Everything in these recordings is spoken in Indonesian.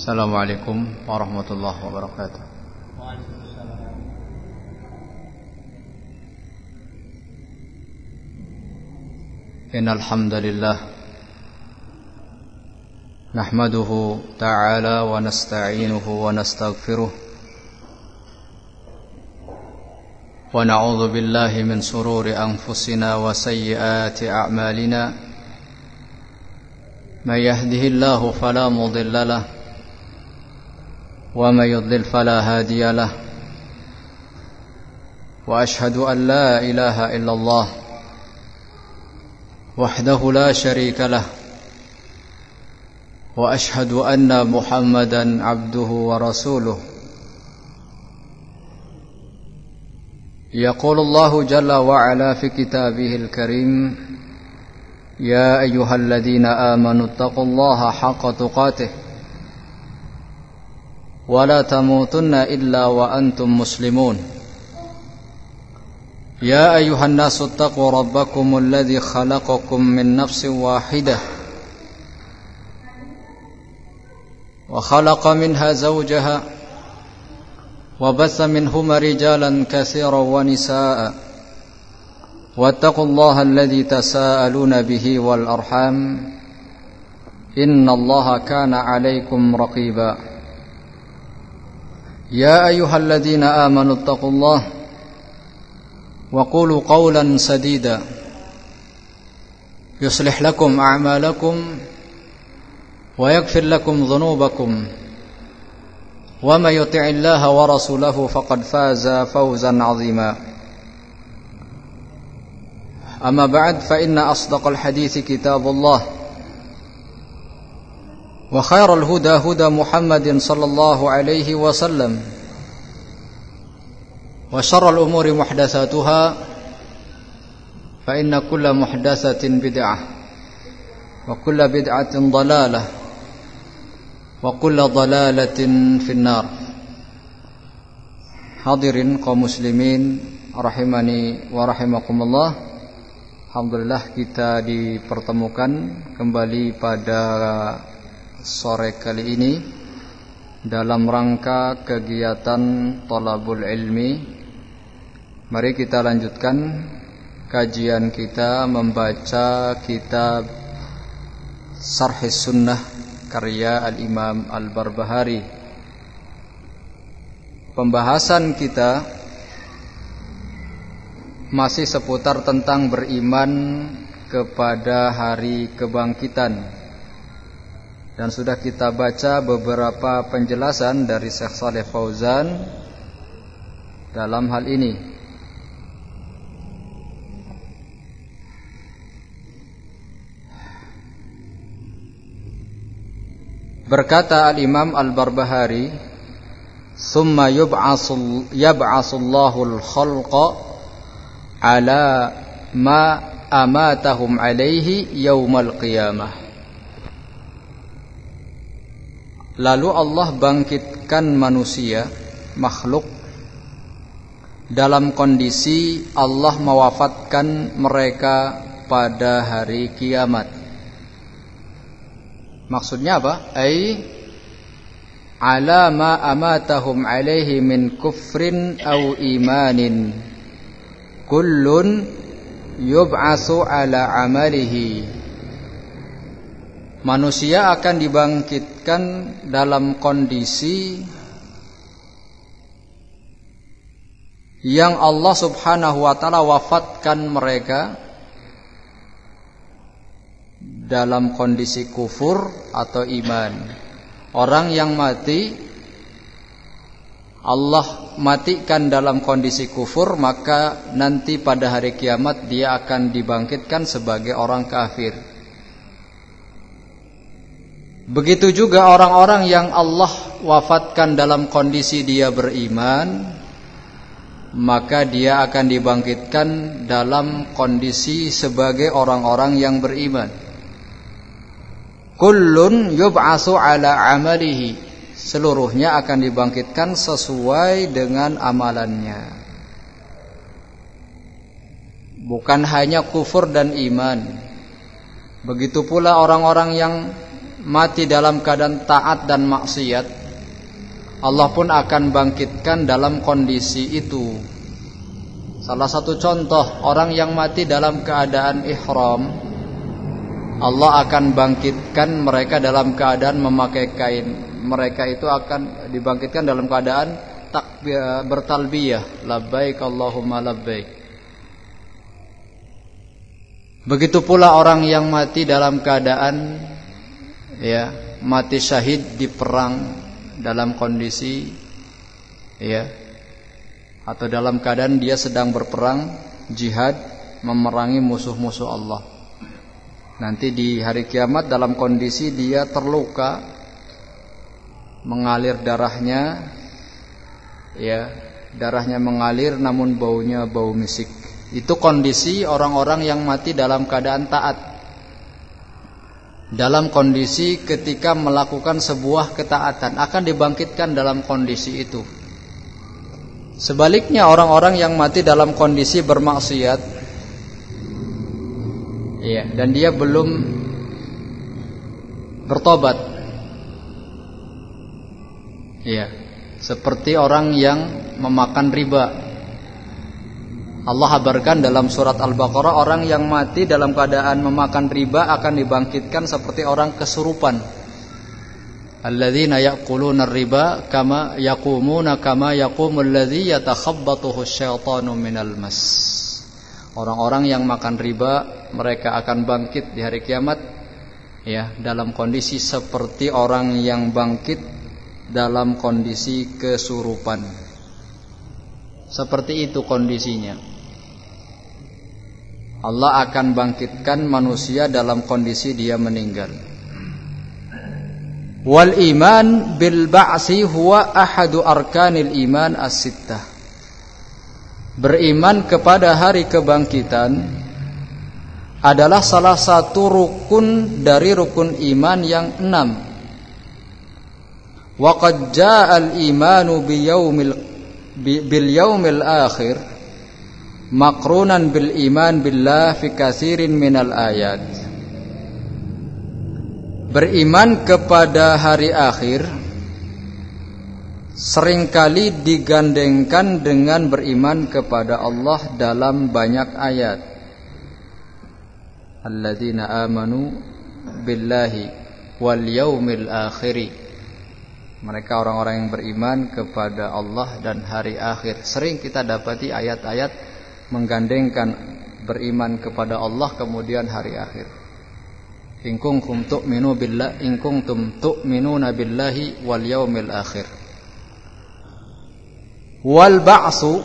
Assalamualaikum warahmatullahi wabarakatuh. Innal hamdalillah nahmaduhu ta'ala wa nasta'inuhu wa nastaghfiruh wa na'udzu billahi min sururi anfusina wa sayyiati a'malina may yahdihillahu fala mudilla lahu wa may yudlil fala hadiya lahu wa ashhadu an la ilaha illallah wahdahu la syarika lah wa ashhadu anna Muhammadan abduhu wa rasuluh. Yaqulu Allahu jalla wa ala fi kitabihil karim, ya ayyuhalladzina amanu taqullaha haqqa tuqatih wa la tamutunna illa wa antum muslimun. يا أيها الناس اتقوا ربكم الذي خلقكم من نفس واحدة وخلق منها زوجها وبث منهما رجالا كثيرا ونساء واتقوا الله الذي تساءلون به والأرحام إن الله كان عليكم رقيبا يا أيها الذين آمنوا اتقوا الله وقولوا قولا سديدا يصلح لكم أعمالكم ويغفر لكم ذنوبكم ومن يطع الله ورسوله فقد فاز فوزا عظيما. أما بعد فإن أصدق الحديث كتاب الله وخير الهدى هدى محمد صلى الله عليه وسلم وشر الأمور محدثاتها فإن كل محدثة بدعة وكل بدعة ضلالة وكل ضلالة في النار. Hadirin kaum muslimin rahimani wa rahimakumullah. Alhamdulillah kita dipertemukan kembali pada sore kali ini dalam rangka kegiatan thalabul ilmi. Mari kita lanjutkan kajian kita membaca kitab Syarh Sunnah karya Al-Imam Al-Barbahari. Pembahasan kita masih seputar tentang beriman kepada hari kebangkitan. Dan sudah kita baca beberapa penjelasan dari Syekh Shalih Fauzan dalam hal ini. Berkata Al-Imam Al-Barbahari, "Tsumma yab'atsullahu al-khalqa ala ma amatahum alaihi yaumal qiyamah." Lalu Allah bangkitkan manusia, makhluk, dalam kondisi Allah mewafatkan mereka pada hari kiamat. Maksudnya apa? Ala ma amatahum alaihi min kufrin au imanin kullun yub'asu ala amalihi. Manusia akan dibangkitkan dalam kondisi yang Allah subhanahu wa ta'ala wafatkan mereka dalam kondisi kufur atau iman. Orang yang mati Allah matikan dalam kondisi kufur, maka nanti pada hari kiamat dia akan dibangkitkan sebagai orang kafir. Begitu juga orang-orang yang Allah wafatkan dalam kondisi dia beriman, maka dia akan dibangkitkan dalam kondisi sebagai orang-orang yang beriman. Kullun yub'asu ala amalihi, seluruhnya akan dibangkitkan sesuai dengan amalannya. Bukan hanya kufur dan iman. Begitu pula orang-orang yang mati dalam keadaan taat dan maksiat, Allah pun akan bangkitkan dalam kondisi itu. Salah satu contoh, orang yang mati dalam keadaan ihram, Allah akan bangkitkan mereka dalam keadaan memakai kain. Mereka itu akan dibangkitkan dalam keadaan bertalbiyah, labbaik Allahumma labbaik. Begitu pula orang yang mati dalam keadaan mati syahid di perang, dalam kondisi atau dalam keadaan dia sedang berperang jihad memerangi musuh-musuh Allah. Nanti di hari kiamat dalam kondisi dia terluka, mengalir darahnya, darahnya mengalir namun baunya bau misik. Itu kondisi orang-orang yang mati dalam keadaan taat, dalam kondisi ketika melakukan sebuah ketaatan akan dibangkitkan dalam kondisi itu. Sebaliknya orang-orang yang mati dalam kondisi bermaksiat, dan dia belum bertobat, seperti orang yang memakan riba. Allah habarkan dalam surat Al-Baqarah, orang yang mati dalam keadaan memakan riba akan dibangkitkan seperti orang kesurupan. Alladzina ya'kuluna ar-riba kama yaqumuna kama yaqumul ladzi yatakhabbathu asyaitanu minal mas. Orang-orang yang makan riba, mereka akan bangkit di hari kiamat dalam kondisi seperti orang yang bangkit dalam kondisi kesurupan. Seperti itu kondisinya. Allah akan bangkitkan manusia dalam kondisi dia meninggal. Wal iman bil ba'si huwa ahadu arkanil iman as-sittah. Beriman kepada hari kebangkitan adalah salah satu rukun dari rukun iman yang 6. Wa qad ja'al imanu bil yaumil akhir maqrunan bil iman billah fi katsirin minal ayat. Beriman kepada hari akhir seringkali digandengkan dengan beriman kepada Allah dalam banyak ayat. Alladzina amanu billahi wal yaumil akhir. Mereka orang-orang yang beriman kepada Allah dan hari akhir. Sering kita dapati ayat-ayat menggandengkan beriman kepada Allah kemudian hari akhir. In kuntum tu'minuna billahi wal yaumil akhir. Wal ba'su,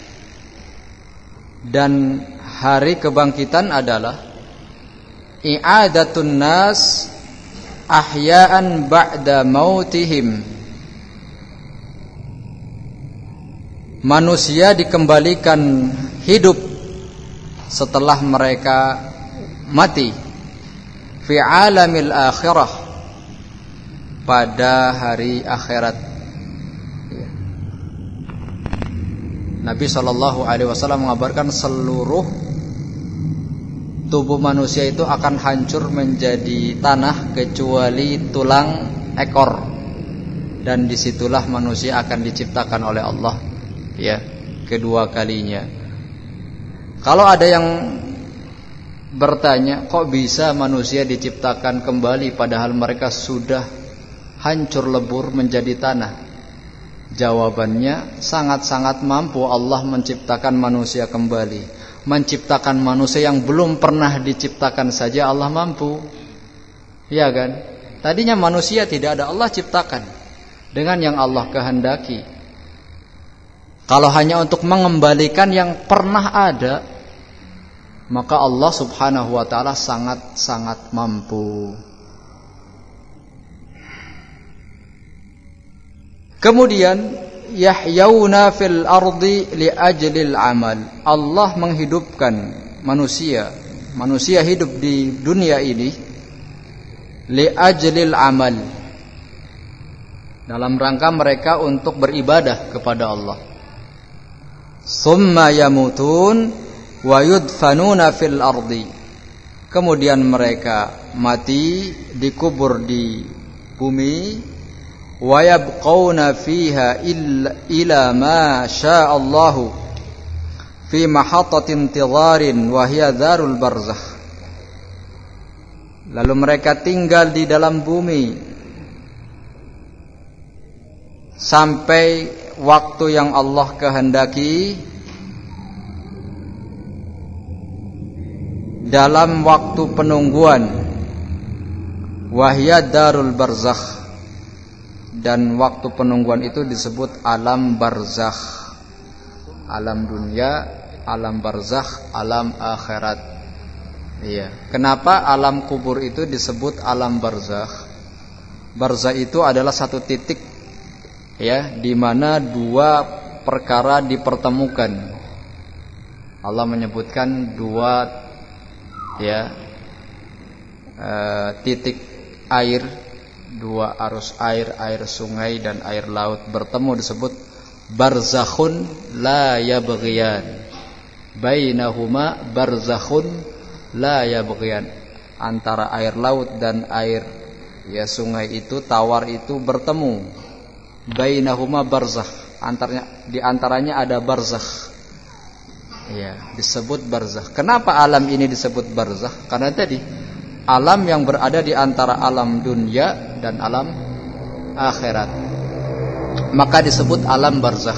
dan hari kebangkitan adalah i'adatun nas ahya'an ba'da mautihim. Manusia dikembalikan hidup setelah mereka mati fi alamil akhirah, pada hari akhirat. Nabi SAW mengabarkan seluruh tubuh manusia itu akan hancur menjadi tanah kecuali tulang ekor, dan disitulah manusia akan diciptakan oleh Allah kedua kalinya. Kalau ada yang bertanya, kok bisa manusia diciptakan kembali padahal mereka sudah hancur lebur menjadi tanah? Jawabannya, sangat-sangat mampu Allah menciptakan manusia kembali. Menciptakan manusia yang belum pernah diciptakan saja Allah mampu. Ya kan? Tadinya manusia tidak ada, Allah ciptakan dengan yang Allah kehendaki. Kalau hanya untuk mengembalikan yang pernah ada, maka Allah Subhanahu wa ta'ala sangat-sangat mampu. Kemudian yahyauna fil ardi li ajlil amal. Allah menghidupkan manusia hidup di dunia ini li ajlil amal, dalam rangka mereka untuk beribadah kepada Allah. Summa yamutun wa yudfanuna fil ardi. kemudian mereka mati, dikubur di bumi, wa yabqauna fiha ila ma syaa Allahu fi mahatatin intidharin wa hiya darul barzakh. Lalu mereka tinggal di dalam bumi sampai waktu yang Allah kehendaki, dalam waktu penungguan, wahya darul barzakh, dan waktu penungguan itu disebut alam barzakh. Alam dunia, alam barzakh, alam akhirat. Iya. Kenapa alam kubur itu disebut alam barzakh? Barzakh itu adalah satu titik, ya, di mana dua perkara dipertemukan. Allah menyebutkan dua, ya, titik air, dua arus air, air sungai dan air laut bertemu disebut barzakhun la yabghiyan. Bainahuma barzakhun la yabghiyan. Antara air laut dan air, ya, sungai itu, tawar itu bertemu. Bainahuma barzakh, di antaranya ada barzakh. Ya, disebut barzakh. Kenapa alam ini disebut barzakh? Karena tadi alam yang berada di antara alam dunia dan alam akhirat, maka disebut alam barzakh.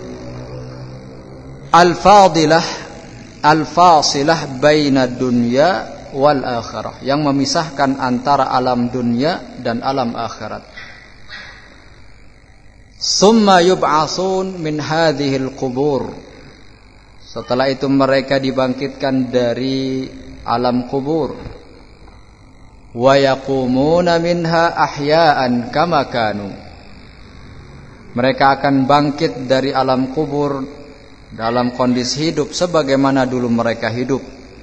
Al-fadilah, al-fasilah baina dunya wal akhirah, yang memisahkan antara alam dunia dan alam akhirat. Summa yub'atsun min hadhil qubur. Setelah itu mereka dibangkitkan dari alam kubur. Wa yaqumuna minha ahya'an kama kanu. Mereka akan bangkit dari alam kubur dalam kondisi hidup sebagaimana dulu mereka hidup.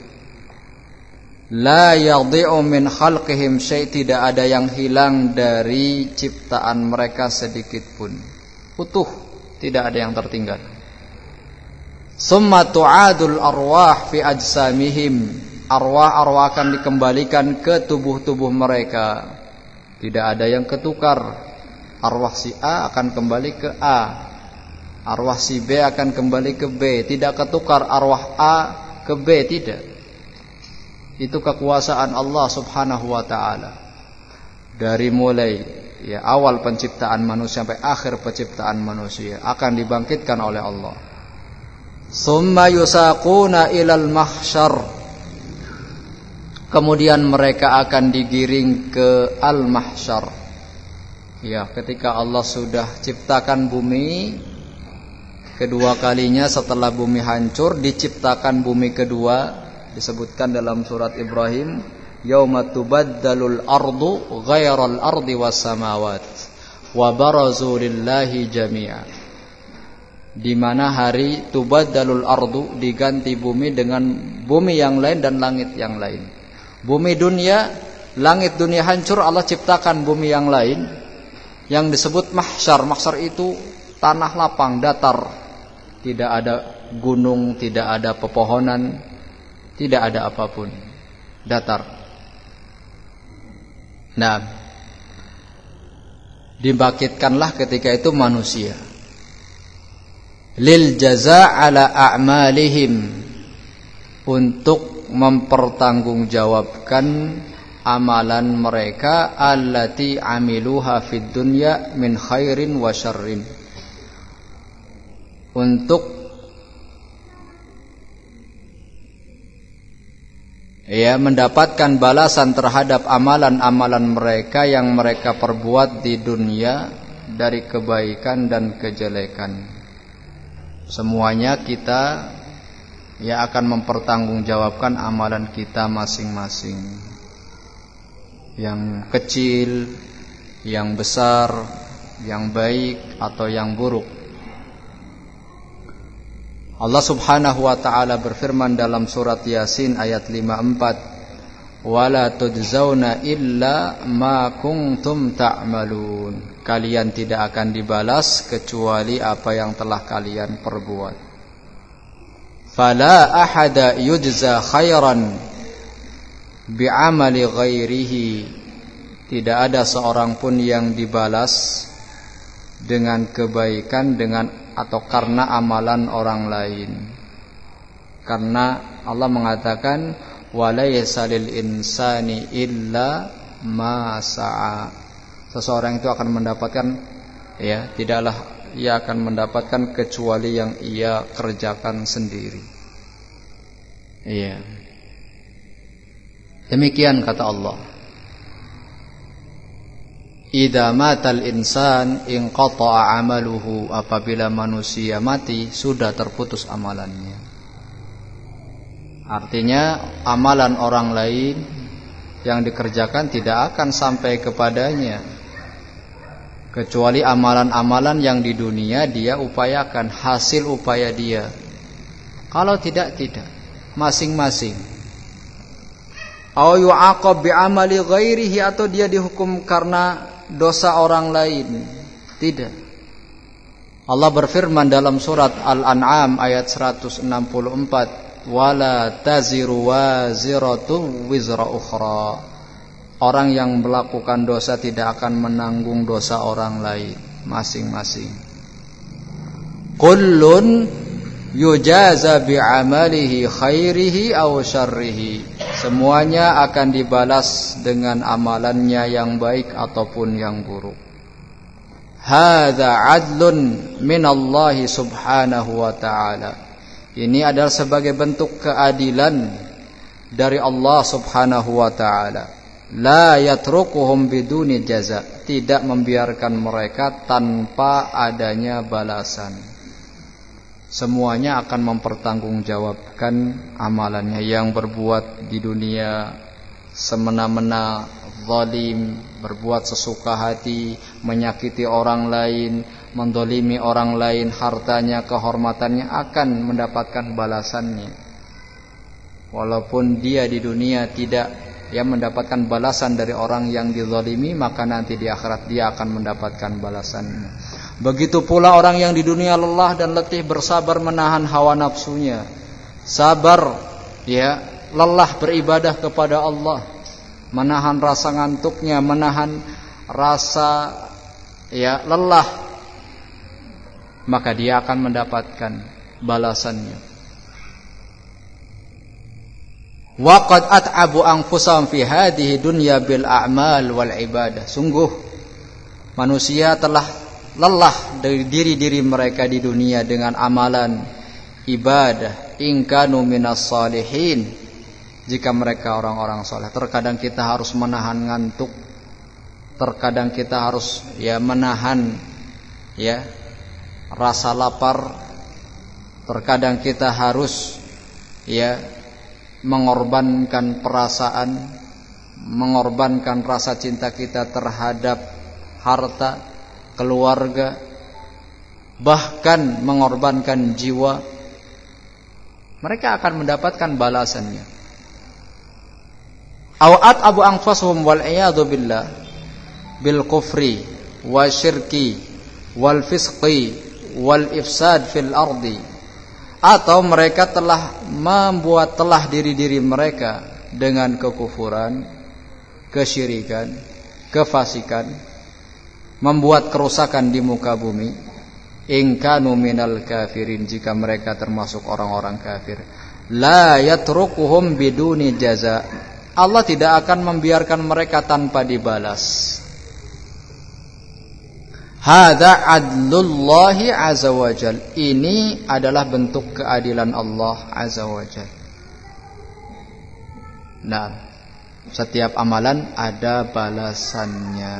La yadhi'u min khalqihim syai', tidak ada yang hilang dari ciptaan mereka sedikit pun. Utuh, tidak ada yang tertinggal. Summa tu'adul arwah fi ajsamihim. Arwah-arwah akan dikembalikan ke tubuh-tubuh mereka. Tidak ada yang ketukar. Arwah si A akan kembali ke A, arwah si B akan kembali ke B. Tidak ketukar arwah A ke B, tidak. Itu kekuasaan Allah subhanahu wa ta'ala. Dari mulai, ya, awal penciptaan manusia sampai akhir penciptaan manusia akan dibangkitkan oleh Allah. Summa yusaquna ilal mahsyar. Kemudian mereka akan digiring ke al-mahsyar. Ya, ketika Allah sudah ciptakan bumi kedua kalinya setelah bumi hancur, diciptakan bumi kedua. Disebutkan dalam surat Ibrahim, yauma tubaddalul ardu ghairal ardi was samawat wa barazu lillahi jami'a. Di mana hari tubaddalul ardu, diganti bumi dengan bumi yang lain dan langit yang lain. Bumi dunia, langit dunia hancur, Allah ciptakan bumi yang lain yang disebut mahsyar. Mahsyar itu tanah lapang, datar. Tidak ada gunung, tidak ada pepohonan, tidak ada apapun, datar. Nah, dibangkitkanlah ketika itu manusia. Lil jaza' ala a'malihim, untuk mempertanggungjawabkan amalan mereka, allati amiluha fid dunya min khairin wa syarrin, untuk, ya, mendapatkan balasan terhadap amalan-amalan mereka yang mereka perbuat di dunia dari kebaikan dan kejelekan. Semuanya kita, ya, akan mempertanggungjawabkan amalan kita masing-masing. Yang kecil, yang besar, yang baik atau yang buruk. Allah subhanahu wa ta'ala berfirman dalam surat Yasin ayat 54, wala tujzauna illa ma kuntum ta'malun. Kalian tidak akan dibalas kecuali apa yang telah kalian perbuat. Fala ahada yujza khairan bi'amali ghairihi, tidak ada seorang pun yang dibalas dengan kebaikan atau karena amalan orang lain. Karena Allah mengatakan walaysa lil insani illa ma sa'a. Seseorang itu akan mendapatkan, ya, tidaklah ia akan mendapatkan kecuali yang ia kerjakan sendiri. Iya. Demikian kata Allah. Idza matal insan inqata'a 'amaluhu, apabila manusia mati sudah terputus amalannya. Artinya amalan orang lain yang dikerjakan tidak akan sampai kepadanya, kecuali amalan-amalan yang di dunia dia upayakan, hasil upaya dia. Kalau tidak, masing-masing. Aw yu'aqab bi'amali ghairihi, atau dia dihukum karena dosa orang lain. Tidak. Allah berfirman dalam surat Al-An'am ayat 164, wala taziru waziratu wizra ukhra. Orang yang melakukan dosa tidak akan menanggung dosa orang lain, masing-masing. Kullun yujaza bi'amalihi khairihi aw syarrihi. Semuanya akan dibalas dengan amalannya yang baik ataupun yang buruk. Hadza 'adlun minallahi subhanahu wa ta'ala. Ini adalah sebagai bentuk keadilan dari Allah subhanahu wa ta'ala. La yatrukuhum biduni jaza, tidak membiarkan mereka tanpa adanya balasan. Semuanya akan mempertanggungjawabkan amalannya. Yang berbuat di dunia semena-mena, zalim, berbuat sesuka hati, menyakiti orang lain, mendolimi orang lain, hartanya, kehormatannya akan mendapatkan balasannya. Walaupun dia di dunia tidak mendapatkan balasan dari orang yang dizalimi, maka nanti di akhirat dia akan mendapatkan balasannya. Begitu pula orang yang di dunia lelah dan letih bersabar menahan hawa nafsunya, sabar, lelah beribadah kepada Allah, menahan rasa ngantuknya, menahan rasa lelah, maka dia akan mendapatkan balasannya. Waqad at'abu anfusahum fi hadhihi dunya bil a'mal wal ibadah. Sungguh manusia telah lelah dari diri-diri mereka di dunia dengan amalan ibadah. In kanu minas salihin, jika mereka orang-orang saleh. Terkadang kita harus menahan ngantuk, terkadang kita harus menahan rasa lapar, terkadang kita harus mengorbankan perasaan, mengorbankan rasa cinta kita terhadap harta, keluarga, bahkan mengorbankan jiwa. Mereka akan mendapatkan balasannya. Awat abu anfasuhum wal iyadu billah bil kufri wa syirki wal fisqi wal ifsad fil ardi. Atau mereka telah diri-diri mereka dengan kekufuran, kesyirikan, kefasikan, membuat kerusakan di muka bumi. In kanu minal kafirin, jika mereka termasuk orang-orang kafir. La yatrukuhum biduni jaza. Allah tidak akan membiarkan mereka tanpa dibalas. Hadza adlullahi azza wajal. Ini adalah bentuk keadilan Allah azza wajal. Nah, setiap amalan ada balasannya.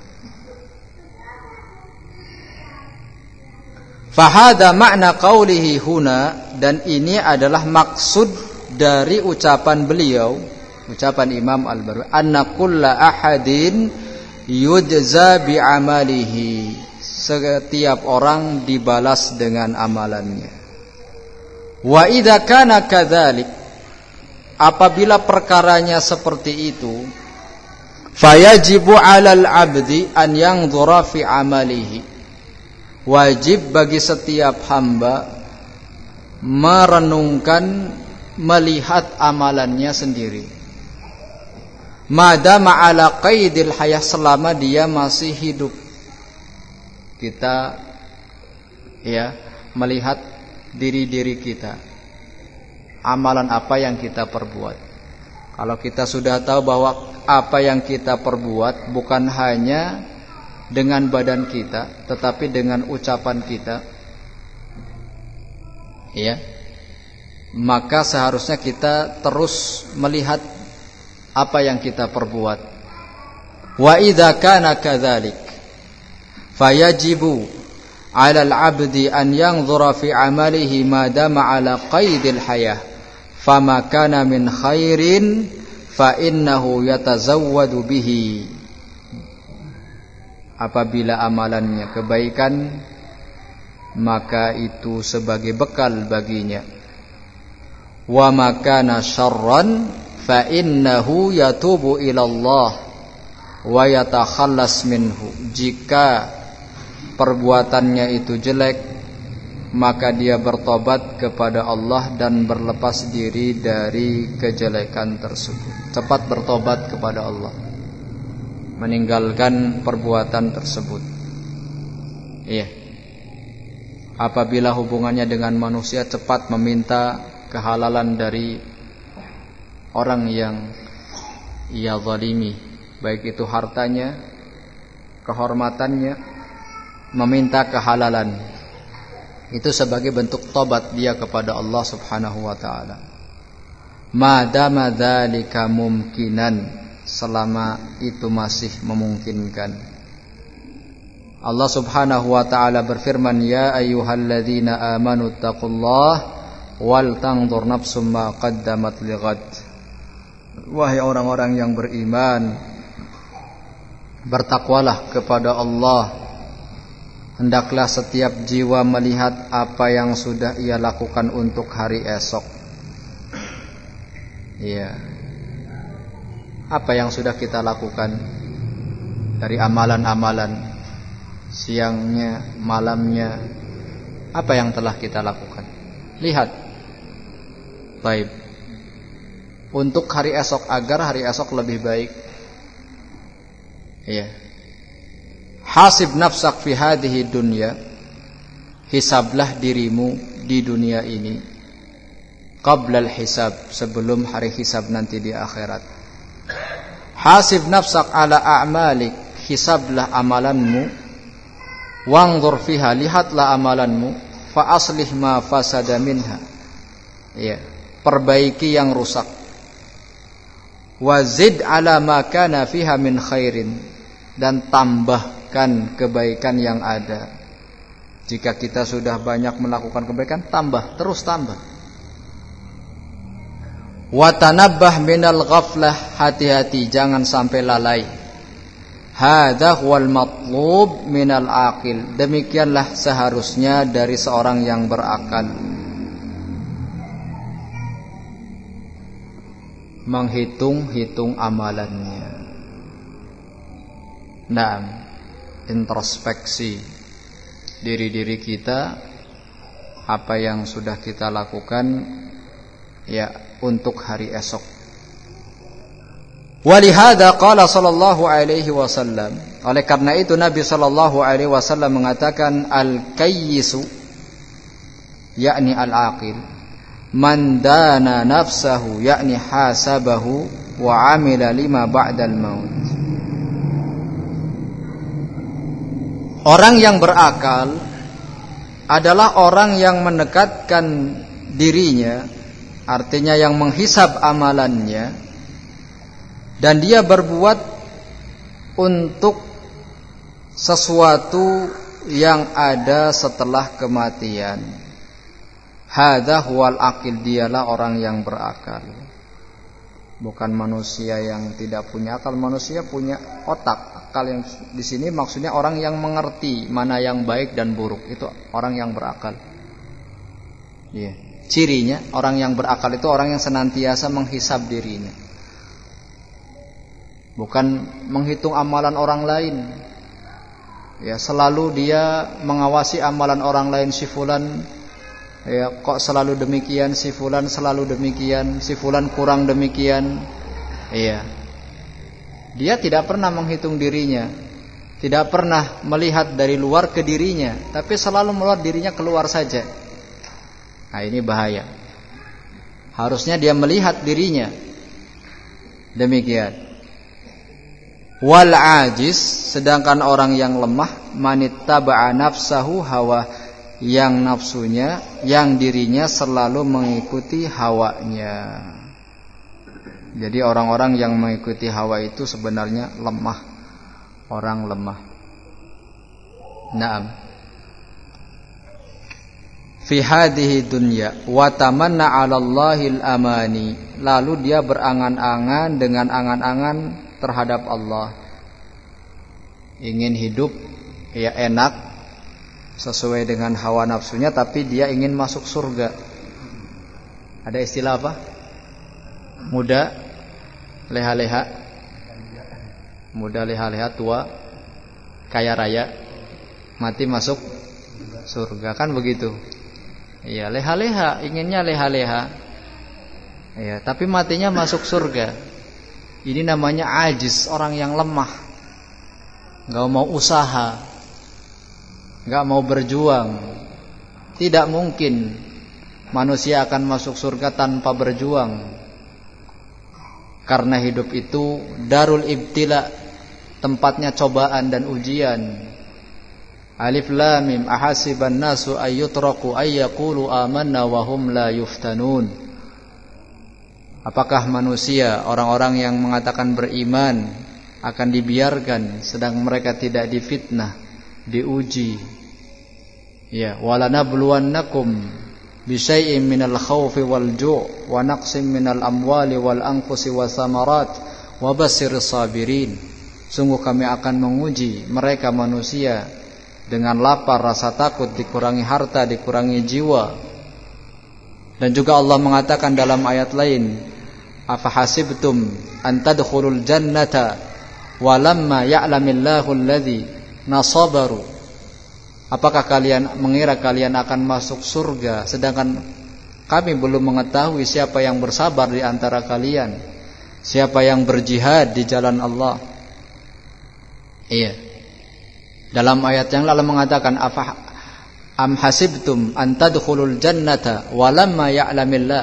Fahada makna qaulihi huna, dan ini adalah maksud dari ucapan beliau, ucapan Imam Al-Barawi, anna kulla ahadin yujza bi amalihi, setiap orang dibalas dengan amalannya. Wa idza kana kadzalik, apabila perkaranya seperti itu, fayajibu 'alal 'abdi an yanzura fi amalihi, wajib bagi setiap hamba merenungkan, melihat amalannya sendiri. madama ala qaidil hayah, selama dia masih hidup. Kita ya melihat diri-diri kita, amalan apa yang kita perbuat. Kalau kita sudah tahu bahwa apa yang kita perbuat bukan hanya dengan badan kita, tetapi dengan ucapan kita, ya, maka seharusnya kita terus melihat apa yang kita perbuat. Wa idza kana kadzalik fayajibu 'ala al-'abdi an yanzura fi 'amalihi ma dama 'ala qaidil hayah, fama kana min khairin fa innahu yatazawwadu bihi. Apabila amalannya kebaikan, maka itu sebagai bekal baginya. Wa ma kana syarran fa innahu yatubu ila Allah wa yatakhallas minhu. Jika perbuatannya itu jelek, maka dia bertobat kepada Allah dan berlepas diri dari kejelekan tersebut. Cepat bertobat kepada Allah, meninggalkan perbuatan tersebut. Iya. Apabila hubungannya dengan manusia, cepat meminta kehalalan dari orang yang ia zalimi, baik itu hartanya, kehormatannya, meminta kehalalan. Itu sebagai bentuk tobat dia kepada Allah Subhanahu wa taala. Madama dzalika mumkinan, selama itu masih memungkinkan. Allah Subhanahu wa taala berfirman, ya ayyuhalladzina amanu taqullaha wal tanzur nafsum ma qaddamat lighad. Wahai orang-orang yang beriman, bertakwalah kepada Allah. Hendaklah setiap jiwa melihat apa yang sudah ia lakukan untuk hari esok. Iya. Apa yang sudah kita lakukan dari amalan-amalan, siangnya, malamnya, apa yang telah kita lakukan. Lihat. Baik. Untuk hari esok, agar hari esok lebih baik. Iya. Hasib nafsak fi hadhihi dunya, hisablah dirimu di dunia ini, qabla al-hisab, sebelum hari hisab nanti di akhirat. Hasib nafsak ala a'malik, hisablah amalanmu, wanzur fiha, lihatlah amalanmu, fa aslih ma fasada minha, ya, perbaiki yang rusak, wazid ala ma kana fiha min khairin, dan tambahkan kebaikan yang ada. Jika kita sudah banyak melakukan kebaikan, tambah, terus tambah. Wa tanabbah minal ghaflah, hati-hati jangan sampai lalai. Hadza huwal matlub minal aqil, demikianlah seharusnya dari seorang yang berakal. Menghitung-hitung amalannya. Nah, introspeksi diri-diri kita, apa yang sudah kita lakukan ya untuk hari esok. Walihada qala sallallahu alaihi wasallam, oleh karena itu Nabi sallallahu alaihi wasallam mengatakan, al-kayyisu, yakni al-aqil, man dana nafsahu, yakni hasabahu wa amila lima ba'dal maut. Orang yang berakal adalah orang yang mendekatkan dirinya, artinya yang menghisab amalannya, dan dia berbuat untuk sesuatu yang ada setelah kematian. Hadza huwal aqil, dialah orang yang berakal. Bukan manusia yang tidak punya akal, manusia punya otak. Akal yang di sini maksudnya orang yang mengerti mana yang baik dan buruk, itu orang yang berakal. Iya. Cirinya orang yang berakal itu orang yang senantiasa menghisab dirinya, bukan menghitung amalan orang lain. Ya, selalu dia mengawasi amalan orang lain. Si fulan, ya, kok selalu demikian, si fulan selalu demikian, si fulan kurang demikian. Iya. Dia tidak pernah menghitung dirinya, tidak pernah melihat dari luar ke dirinya, tapi selalu melihat dirinya keluar saja. Nah, ini bahaya. Harusnya dia melihat dirinya. Demikian. Wal ajiz, sedangkan orang yang lemah, manittaba'a nafsahu hawa, yang nafsunya, yang dirinya selalu mengikuti hawanya. Jadi orang-orang yang mengikuti hawa itu sebenarnya lemah, orang lemah. Naam. Fi hadhihi dunya wa tamanna 'ala Allahil amani, lalu dia berangan-angan dengan angan-angan terhadap Allah. Ingin hidup ya enak sesuai dengan hawa nafsunya, tapi dia ingin masuk surga. Ada istilah apa? Muda leha-leha, muda leha-leha, tua kaya raya, mati masuk surga, kan begitu. Iya, leha-leha, inginnya leha-leha. Iya, tapi matinya masuk surga. Ini namanya ajiz, orang yang lemah. Enggak mau usaha, enggak mau berjuang. Tidak mungkin manusia akan masuk surga tanpa berjuang. Karena hidup itu darul ibtila, tempatnya cobaan dan ujian. Alif lam mim, ahasiban nasu ayyutraku ayyaqulu amanna wa hum la yuftanun. Apakah manusia, orang-orang yang mengatakan beriman, akan dibiarkan sedang mereka tidak difitnah, diuji? Ya, walanabluwannakum bisyai'in minal khawfi wal ju' wa naqsim minal amwali wal anfusi was samarat wa basyirus sabirin. Sungguh kami akan menguji mereka manusia dengan lapar, rasa takut, dikurangi harta, dikurangi jiwa. Dan juga Allah mengatakan dalam ayat lain, afa hasibtum an tadkhulul jannata walamma ya'lamillahu alladhi nasabaru. Apakah kalian mengira kalian akan masuk surga sedangkan kami belum mengetahui siapa yang bersabar di antara kalian, siapa yang berjihad di jalan Allah. Iya. Dalam ayat yang lalu mengatakan am hasibtum an tadkhulul jannata walamma ya'lamillah.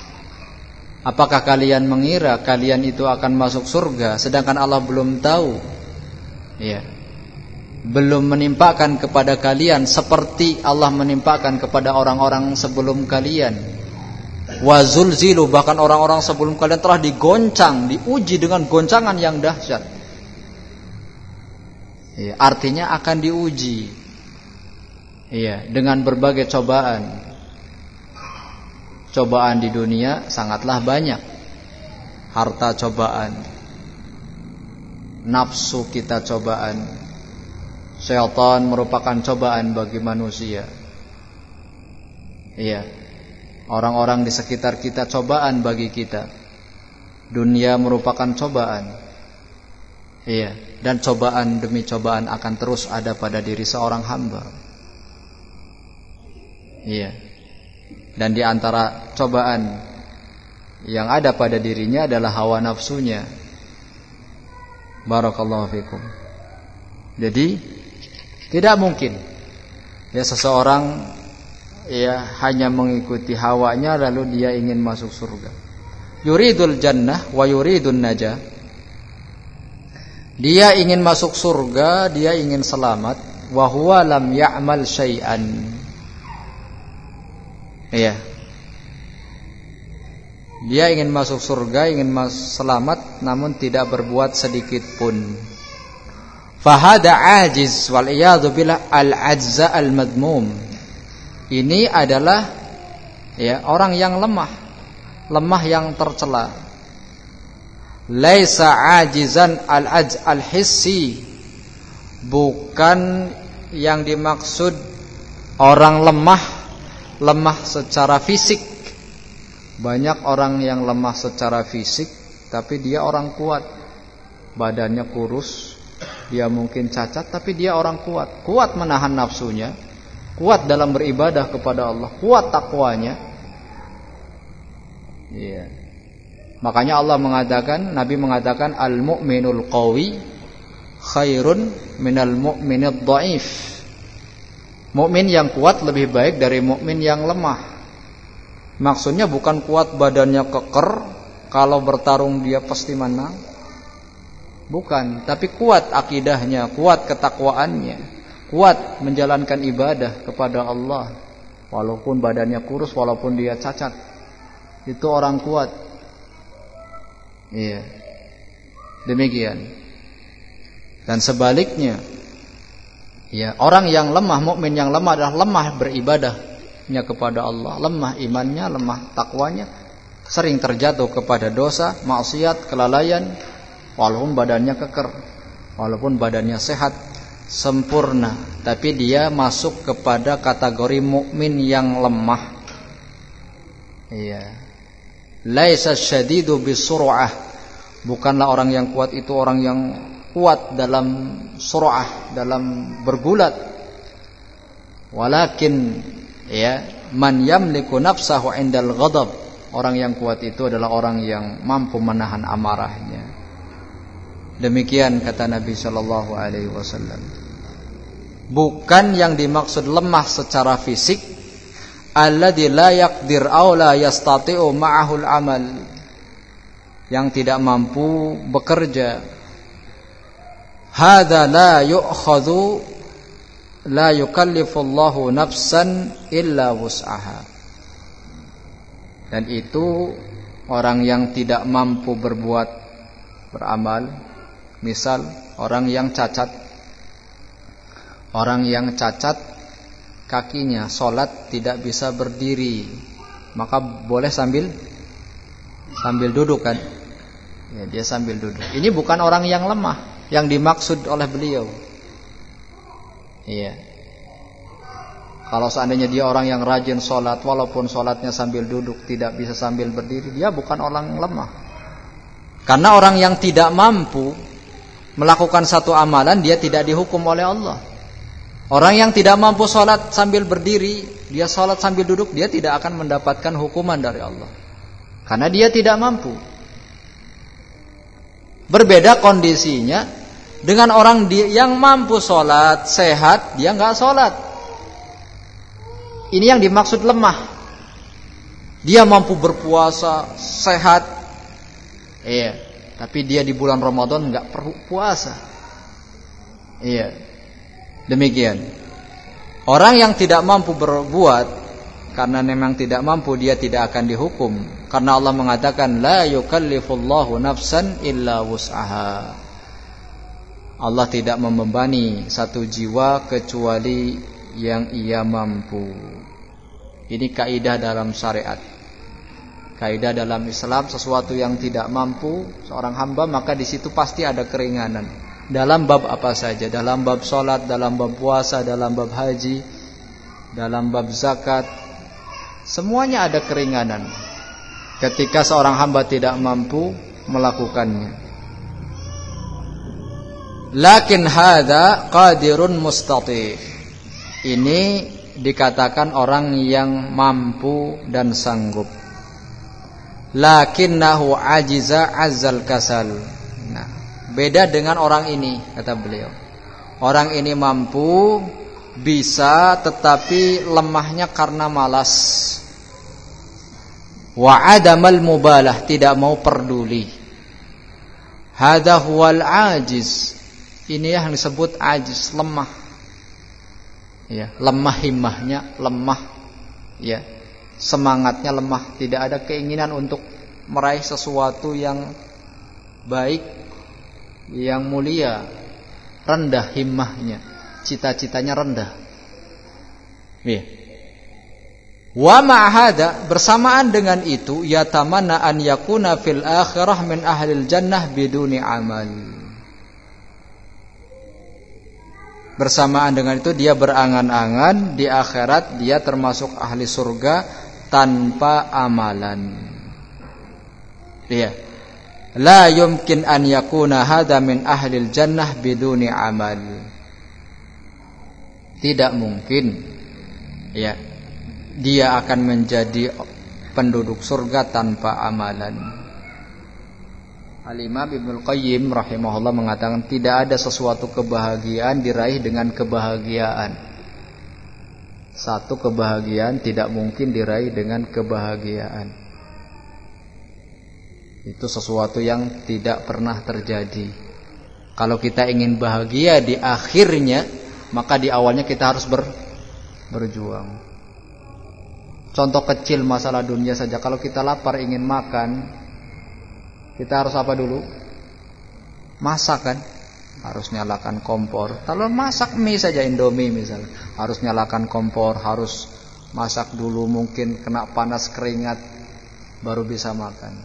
Apakah kalian mengira kalian itu akan masuk surga sedangkan Allah belum tahu? Iya. Belum menimpakan kepada kalian seperti Allah menimpakan kepada orang-orang sebelum kalian. Wa zulzilu, bahkan orang-orang sebelum kalian telah digoncang, diuji dengan goncangan yang dahsyat. Ya, artinya akan diuji. Iya, dengan berbagai cobaan. Cobaan di dunia sangatlah banyak. Harta cobaan, nafsu kita cobaan, syaitan merupakan cobaan bagi manusia. Iya. Orang-orang di sekitar kita cobaan bagi kita. Dunia merupakan cobaan. Iya, dan cobaan demi cobaan akan terus ada pada diri seorang hamba. Iya. Dan di antara cobaan yang ada pada dirinya adalah hawa nafsunya. Barakallahu fikum. Jadi tidak mungkin ya seseorang ya hanya mengikuti hawanya lalu dia ingin masuk surga. Yuridul jannah wa yuridun najah. Dia ingin masuk surga, dia ingin selamat, wa huwa lam ya'mal syai'an. Iya. Dia ingin masuk surga, ingin selamat, namun tidak berbuat sedikit pun. Fahada ajiz wal iyadzu billah al-ajza al-madmum. Ini adalah ya orang yang lemah, lemah yang tercela. Laisa ajizan al-ajz al-hissi, bukan yang dimaksud orang lemah, lemah secara fisik. Banyak orang yang lemah secara fisik tapi dia orang kuat, badannya kurus, dia mungkin cacat tapi dia orang kuat, kuat menahan nafsunya, kuat dalam beribadah kepada Allah, kuat takwanya. Iya. Makanya Allah mengatakan, Nabi mengatakan al-mu'minul qawi khairun minal mu'minid dhaif. Mukmin yang kuat lebih baik dari mukmin yang lemah. Maksudnya bukan kuat badannya keker, kalau bertarung dia pasti menang. Bukan, tapi kuat akidahnya, kuat ketakwaannya, kuat menjalankan ibadah kepada Allah. Walaupun badannya kurus, walaupun dia cacat, itu orang kuat. Iya, demikian. Dan sebaliknya, ya, orang yang lemah, mukmin yang lemah adalah lemah beribadahnya kepada Allah, lemah imannya, lemah takwanya, sering terjatuh kepada dosa, maksiat, kelalaian, walaupun badannya keker, walaupun badannya sehat, sempurna, tapi dia masuk kepada kategori mukmin yang lemah. Iya. Laisa syadidu bisur'ah. Bukanlah orang yang kuat itu orang yang kuat dalam sur'ah, dalam bergulat. Walakin ya, man yamliku nafsahu 'indal ghadab. Orang yang kuat itu adalah orang yang mampu menahan amarahnya. Demikian kata Nabi sallallahu alaihi wasallam. Bukan yang dimaksud lemah secara fisik, alladzi la yaqdir aw la yastati'u ma'ahul amal, yang tidak mampu bekerja. Hadza la yu'khadhu la yukallifullahu nafsan illa wus'aha. Dan itu orang yang tidak mampu berbuat, beramal. Misal orang yang cacat, kakinya sholat tidak bisa berdiri, maka boleh sambil duduk kan? Ya, dia sambil duduk. Ini bukan orang yang lemah yang dimaksud oleh beliau. Iya. Kalau seandainya dia orang yang rajin sholat, walaupun sholatnya sambil duduk, tidak bisa sambil berdiri, dia bukan orang lemah. Karena orang yang tidak mampu melakukan satu amalan, dia tidak dihukum oleh Allah. Orang yang tidak mampu sholat sambil berdiri, dia sholat sambil duduk, dia tidak akan mendapatkan hukuman dari Allah, karena dia tidak mampu. Berbeda kondisinya dengan orang yang mampu sholat, sehat, dia nggak sholat. Ini yang dimaksud lemah. Dia mampu berpuasa, sehat, iya, tapi dia di bulan Ramadan nggak puasa. Iya, demikian. Orang yang tidak mampu berbuat, karena memang tidak mampu, dia tidak akan dihukum. Karena Allah mengatakan la yukallifullahu nafsan illa wus'aha. Allah tidak membebani satu jiwa kecuali yang ia mampu. Ini kaidah dalam syariat. Kaidah dalam Islam, sesuatu yang tidak mampu seorang hamba, maka di situ pasti ada keringanan. Dalam bab apa saja, dalam bab sholat, dalam bab puasa, dalam bab haji, dalam bab zakat, semuanya ada keringanan ketika seorang hamba tidak mampu melakukannya. Lakin hadza qadirun mustati'. Ini dikatakan orang yang mampu dan sanggup. Lakinnahu ajiza azzal kasal. Nah, beda dengan orang ini, kata beliau. Orang ini mampu, bisa, tetapi lemahnya karena malas. Wa adamal mubalah, tidak mau peduli. Hadza huwal ajiz. Ini yang disebut ajiz, lemah. Ya, lemah himmahnya, lemah. Ya, semangatnya lemah, tidak ada keinginan untuk meraih sesuatu yang baik, yang mulia. Rendah himmahnya, cita-citanya rendah. Ya. Wa ma'hada, bersamaan dengan itu, yatamanna an yakuna fil akhirah min ahlil jannah biduni amal. Bersamaan dengan itu dia berangan-angan di akhirat dia termasuk ahli surga tanpa amalan. Iya. La yumkin an yakuna hadza min ahlil jannah biduni amal. Tidak mungkin, ya, dia akan menjadi penduduk surga tanpa amalan. Al-Imam Ibnul Qayyim rahimahullah mengatakan tidak ada sesuatu kebahagiaan diraih dengan kebahagiaan. Satu kebahagiaan tidak mungkin diraih dengan kebahagiaan. Itu sesuatu yang tidak pernah terjadi. Kalau kita ingin bahagia di akhirnya, maka di awalnya kita harus berjuang. Contoh kecil masalah dunia saja. Kalau kita lapar ingin makan, kita harus apa dulu? Masak kan? Harus nyalakan kompor. Kalau masak mie saja, Indomie misalnya, harus nyalakan kompor, harus masak dulu, mungkin kena panas keringat baru bisa makan.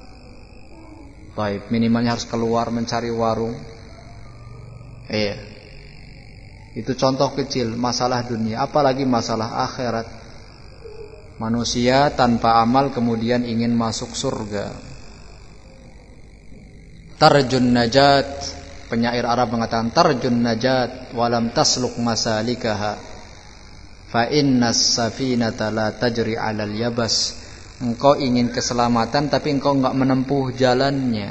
Baik, minimalnya harus keluar mencari warung. Iya. Itu contoh kecil masalah dunia, apalagi masalah akhirat. Manusia tanpa amal kemudian ingin masuk surga. Tarjun najat, penyair Arab mengatakan tarjun najat walam tasluk masalikaha fa innas safinata la tajri 'alal yabas. Engkau ingin keselamatan tapi engkau enggak menempuh jalannya,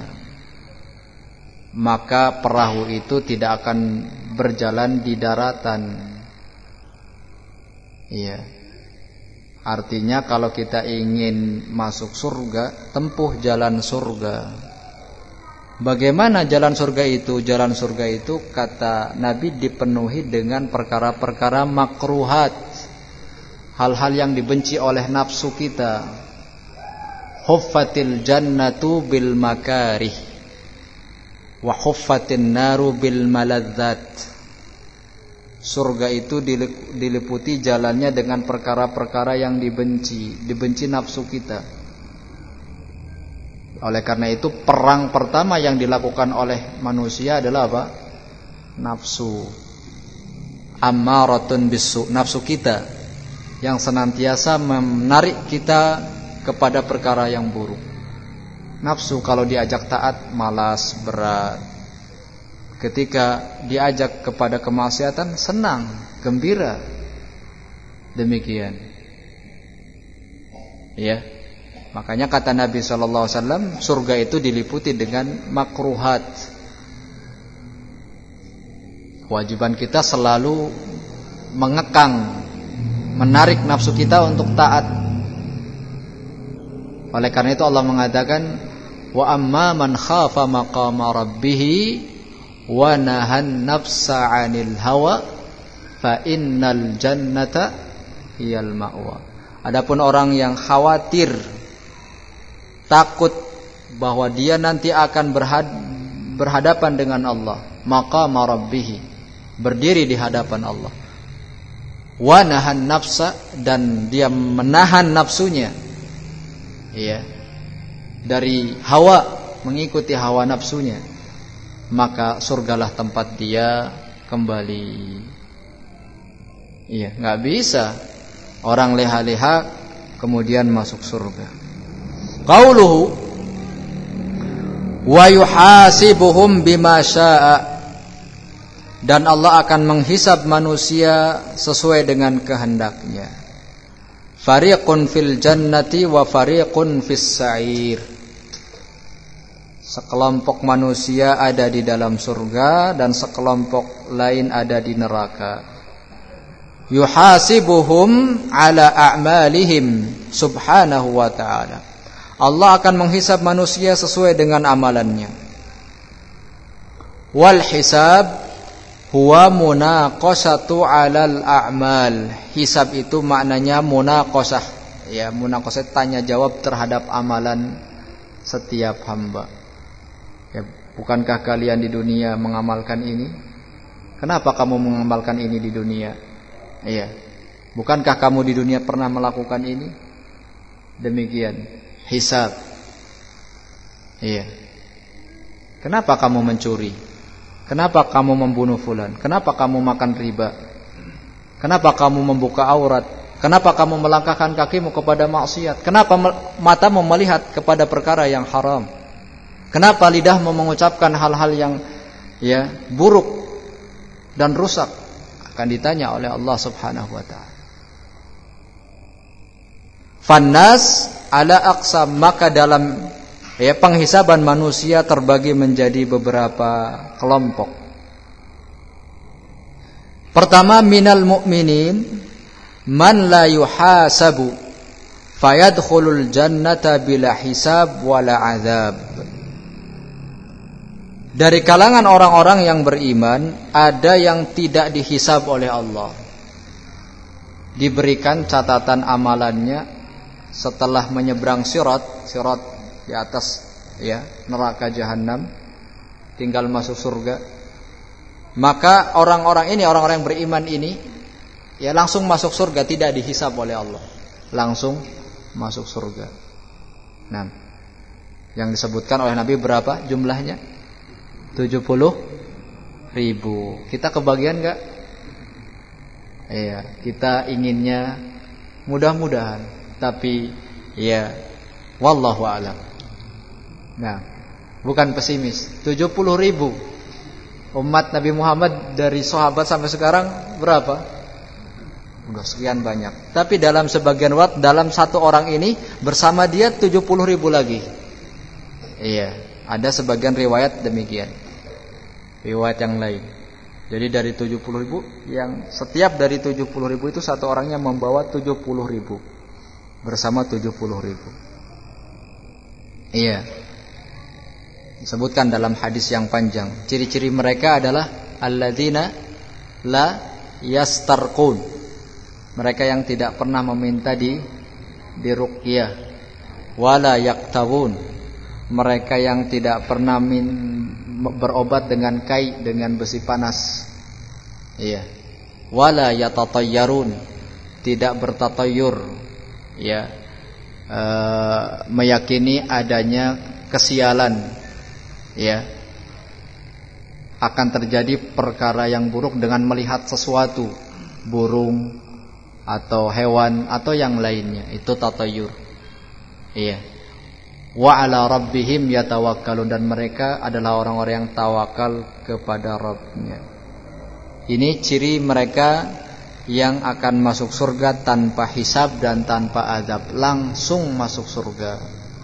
maka perahu itu tidak akan berjalan di daratan. Iya. Artinya kalau kita ingin masuk surga, tempuh jalan surga. Bagaimana jalan surga itu? Jalan surga itu kata Nabi dipenuhi dengan perkara-perkara makruhat, hal-hal yang dibenci oleh nafsu kita. Huffatil jannatu bil makarih wa huffatin naru bil maladzat. Surga itu diliputi jalannya dengan perkara-perkara yang dibenci nafsu kita. Oleh karena itu perang pertama yang dilakukan oleh manusia adalah apa? Nafsu. Ammaratun bisu, nafsu kita yang senantiasa menarik kita kepada perkara yang buruk. Nafsu kalau diajak taat malas, berat. Ketika diajak kepada kemaksiatan senang, gembira. Demikian. Ya. Makanya kata Nabi SAW, surga itu diliputi dengan makruhat. Kewajiban kita selalu mengekang, menarik nafsu kita untuk taat. Oleh karena itu Allah mengatakan, wa amma man khafa maqama rabbih wa nahan nafsa 'anil hawa fa innal jannata hiyal ma'wa. Adapun orang yang khawatir, takut bahwa dia nanti akan berhadapan dengan Allah, maqama rabbih, berdiri di hadapan Allah, wa nahan nafsa, dan dia menahan nafsunya, ya, dari hawa, mengikuti hawa nafsunya, maka surgalah tempat dia kembali. Iya, nggak bisa orang leha-leha kemudian masuk surga. Qauluhu wa yuhasibuhum bima syaa, dan Allah akan menghisab manusia sesuai dengan kehendaknya. Fariqun fil jannati wa fariqun fis sa'ir. Sekelompok manusia ada di dalam surga dan sekelompok lain ada di neraka. Yuhasibuhum ala a'malihim subhanahu wa ta'ala. Allah akan menghisab manusia sesuai dengan amalannya. Wal hisab huwa munaqashatu 'alal a'mal. Hisab itu maknanya munaqashah, ya, munaqashah tanya jawab terhadap amalan setiap hamba. Ya, bukankah kalian di dunia mengamalkan ini? Kenapa kamu mengamalkan ini di dunia? Iya. Bukankah kamu di dunia pernah melakukan ini? Demikian. Hisab. Iya. Kenapa kamu mencuri? Kenapa kamu membunuh fulan? Kenapa kamu makan riba? Kenapa kamu membuka aurat? Kenapa kamu melangkahkan kakimu kepada maksiat? Kenapa matamu melihat kepada perkara yang haram? Kenapa lidahmu mengucapkan hal-hal yang ya buruk dan rusak? Akan ditanya oleh Allah Subhanahu wa taala. Fannas ala aqsam, maka dalam Ya, penghisaban manusia terbagi menjadi beberapa kelompok. Pertama, minal mu'minin man la yuhasabu fayadkhulul jannata bila hisab wala azab. Dari kalangan orang-orang yang beriman, ada yang tidak dihisab oleh Allah. Diberikan catatan amalannya setelah menyeberang sirat di atas ya neraka jahanam, tinggal masuk surga. Maka orang-orang yang beriman ini ya langsung masuk surga, tidak dihisab oleh Allah, langsung masuk surga. Nah, yang disebutkan oleh Nabi berapa jumlahnya? 70.000. Kita kebagian enggak? Iya, kita inginnya mudah-mudahan, tapi ya wallahu a'lam. Nah, bukan pesimis. 70.000 umat Nabi Muhammad dari sahabat sampai sekarang berapa? Udah sekian banyak. Tapi dalam sebagian waktu, dalam satu orang ini bersama dia 70.000 lagi. Iya, ada sebagian riwayat demikian. Riwayat yang lain. Jadi dari 70.000, yang setiap dari 70.000 itu satu orangnya membawa 70.000 bersama 70.000. Iya. Disebutkan dalam hadis yang panjang. Ciri-ciri mereka adalah alladzina la yastarqun. Mereka yang tidak pernah meminta diruqyah. Wala yaktawun. Mereka yang tidak pernah berobat dengan kai, dengan besi panas. Iya. Wala yatatayyarun. Tidak bertatayur. Ya. Meyakini adanya kesialan. Ya, akan terjadi perkara yang buruk dengan melihat sesuatu, burung atau hewan atau yang lainnya, itu tatayur. Iya. Wa ala rabbihim yatawakkalun, dan mereka adalah orang-orang yang tawakal kepada Rabbnya. Ini ciri mereka yang akan masuk surga tanpa hisab dan tanpa azab, langsung masuk surga.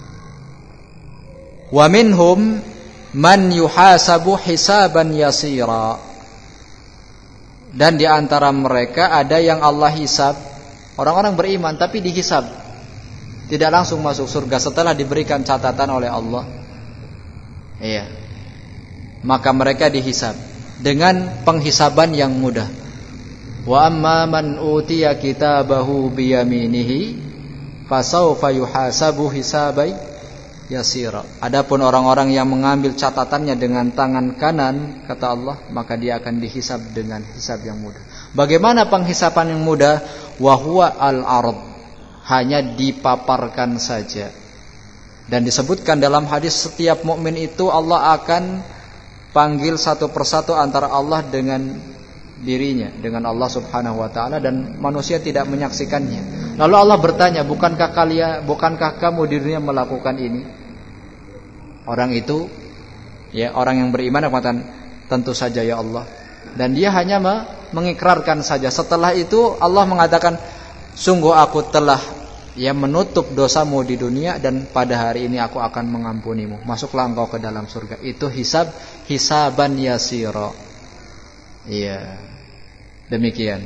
Wa minhum man yuhasabu hisaban yasira, dan di antara mereka ada yang Allah hisab, orang-orang beriman tapi dihisab, tidak langsung masuk surga setelah diberikan catatan oleh Allah. Iya. Maka mereka dihisab dengan penghisaban yang mudah. Wa amma man utiya kitabahu biyaminihi fasawfa yuhasabu hisabai yasira. Adapun orang-orang yang mengambil catatannya dengan tangan kanan, kata Allah, maka dia akan dihisab dengan hisab yang mudah. Bagaimana penghisaban yang mudah? Wa huwa al-ard, hanya dipaparkan saja. Dan disebutkan dalam hadis, setiap mukmin itu Allah akan panggil satu persatu antara Allah dengan dirinya, dengan Allah Subhanahu wa taala, dan manusia tidak menyaksikannya. Lalu Allah bertanya, bukankah kamu di dunia melakukan ini? Orang itu, ya, orang yang beriman mengatakan, tentu saja ya Allah. Dan dia hanya mengikrarkan saja. Setelah itu Allah mengatakan, sungguh aku telah menutup dosamu di dunia, dan pada hari ini aku akan mengampunimu. Masuklah engkau ke dalam surga. Itu hisaban yasira. Iya. Demikian.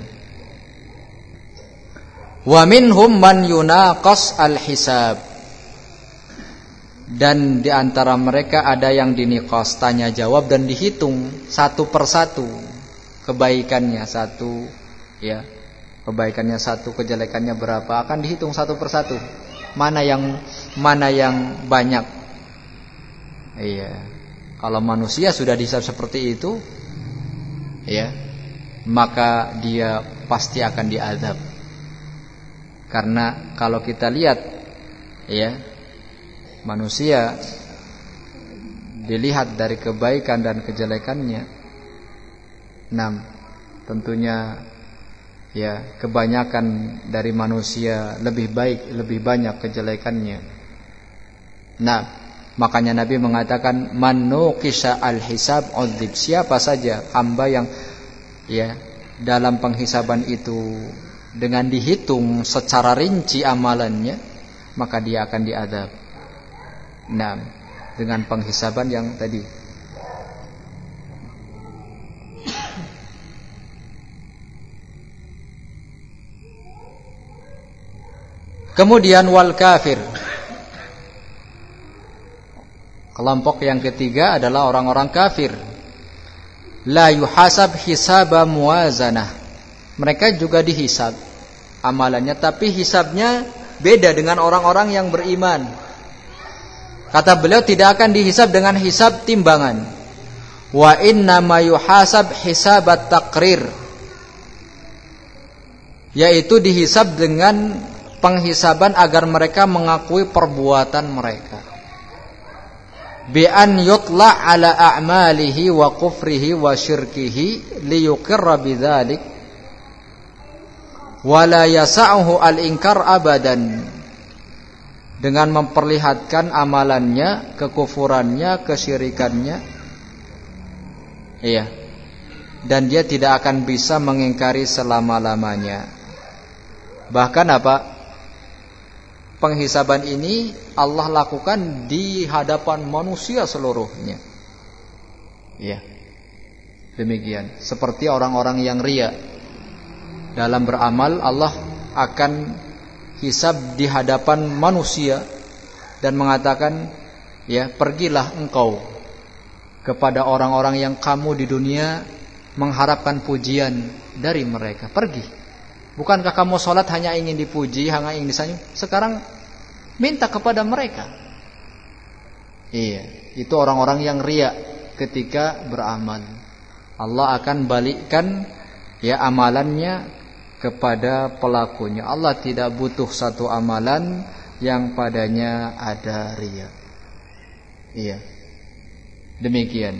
Wa minhum man yunaqas al-hisab. Dan di antara mereka ada yang diniqas, tanya jawab dan dihitung satu persatu kebaikannya satu, ya. Kebaikannya satu, kejelekannya berapa, akan dihitung satu persatu. Mana yang banyak. Iya. Kalau manusia sudah dihisab seperti itu, ya, maka dia pasti akan diazab. Karena kalau kita lihat, ya, manusia dilihat dari kebaikan dan kejelekannya. Tentunya ya, kebanyakan dari manusia lebih baik, lebih banyak kejelekannya. Makanya Nabi mengatakan, man nuqisha al-hisab udzib. Siapa saja hamba yang, ya, dalam penghisaban itu dengan dihitung secara rinci amalannya, maka dia akan diazab. Nah, dengan penghisaban yang tadi. Kemudian wal kafir. Kelompok yang ketiga adalah orang-orang kafir. La yuhasab hisaba muwazanah. Mereka juga dihisab amalannya, tapi hisabnya beda dengan orang-orang yang beriman. Kata beliau, tidak akan dihisab dengan hisab timbangan. Wa inna ma yuhasab hisabat taqrir. Yaitu dihisab dengan penghisaban agar mereka mengakui perbuatan mereka. Bi an yutla ala a'malihi wa kufrihi wa syirkihi liyuqirra bidzalik wa la yasa'uhu al-inkar abadan. Dengan memperlihatkan amalannya, kekufurannya, kesyirikannya. Iya. Dan dia tidak akan bisa mengingkari selama-lamanya. Bahkan apa? Penghisaban ini Allah lakukan di hadapan manusia seluruhnya. Iya. Demikian. Seperti orang-orang yang riya dalam beramal, Allah akan hisab di hadapan manusia dan mengatakan, ya, pergilah engkau kepada orang-orang yang kamu di dunia mengharapkan pujian dari mereka. Pergi. Bukankah kamu sholat hanya ingin dipuji, hanya ingin disanjung? Sekarang minta kepada mereka. Iya, itu orang-orang yang riya ketika beramal. Allah akan balikkan ya amalannya kepada pelakunya. Allah tidak butuh satu amalan yang padanya ada riya. Iya. Demikian.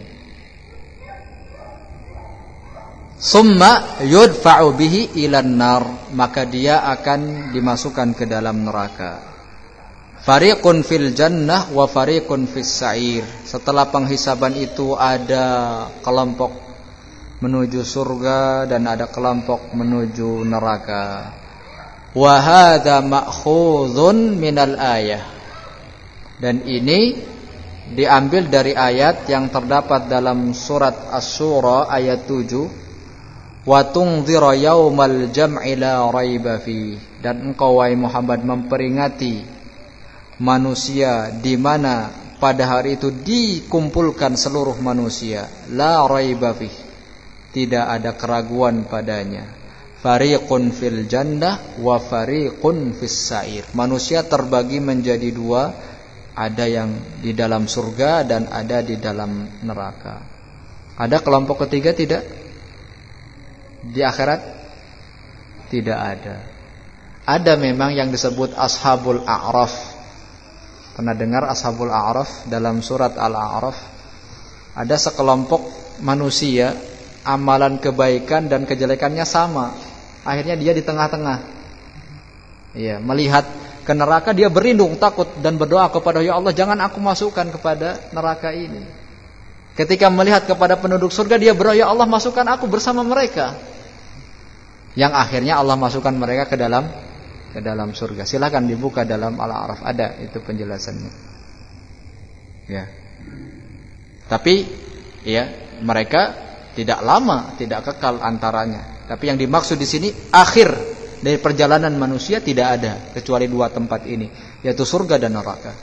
Summa yudfa'u bihi ilan nar, maka dia akan dimasukkan ke dalam neraka. Fariqun fil jannah wa fariqun fis sa'ir. Setelah penghisaban itu ada kelompok menuju surga dan ada kelompok menuju neraka. Wa hadza ma'khudhun minal ayah. Dan ini diambil dari ayat yang terdapat dalam surat Asy-Syura ayat 7. Wa tunzira yaumal jam'i la raiba fi. Dan engkau wahai Muhammad memperingati manusia di mana pada hari itu dikumpulkan seluruh manusia, la raiba fi, tidak ada keraguan padanya. Fariqun fil jannah wa fariqun fis sa'ir. Manusia terbagi menjadi dua, ada yang di dalam surga dan ada di dalam neraka. Ada kelompok ketiga tidak? Di akhirat tidak ada. Ada memang yang disebut Ashabul A'raf. Pernah dengar Ashabul A'raf? Dalam surat Al-A'raf ada sekelompok manusia, amalan kebaikan dan kejelekannya sama. Akhirnya dia di tengah-tengah. Iya, melihat ke neraka dia berlindung, takut dan berdoa kepada, ya Allah jangan aku masukkan kepada neraka ini. Ketika melihat kepada penduduk surga dia berdoa, ya Allah masukkan aku bersama mereka. Yang akhirnya Allah masukkan mereka ke dalam surga. Silakan dibuka dalam Al-A'raf, ada itu penjelasannya. Ya. Tapi ya, mereka tidak lama, tidak kekal antaranya. Tapi yang dimaksud di sini akhir dari perjalanan manusia tidak ada kecuali dua tempat ini, yaitu surga dan neraka.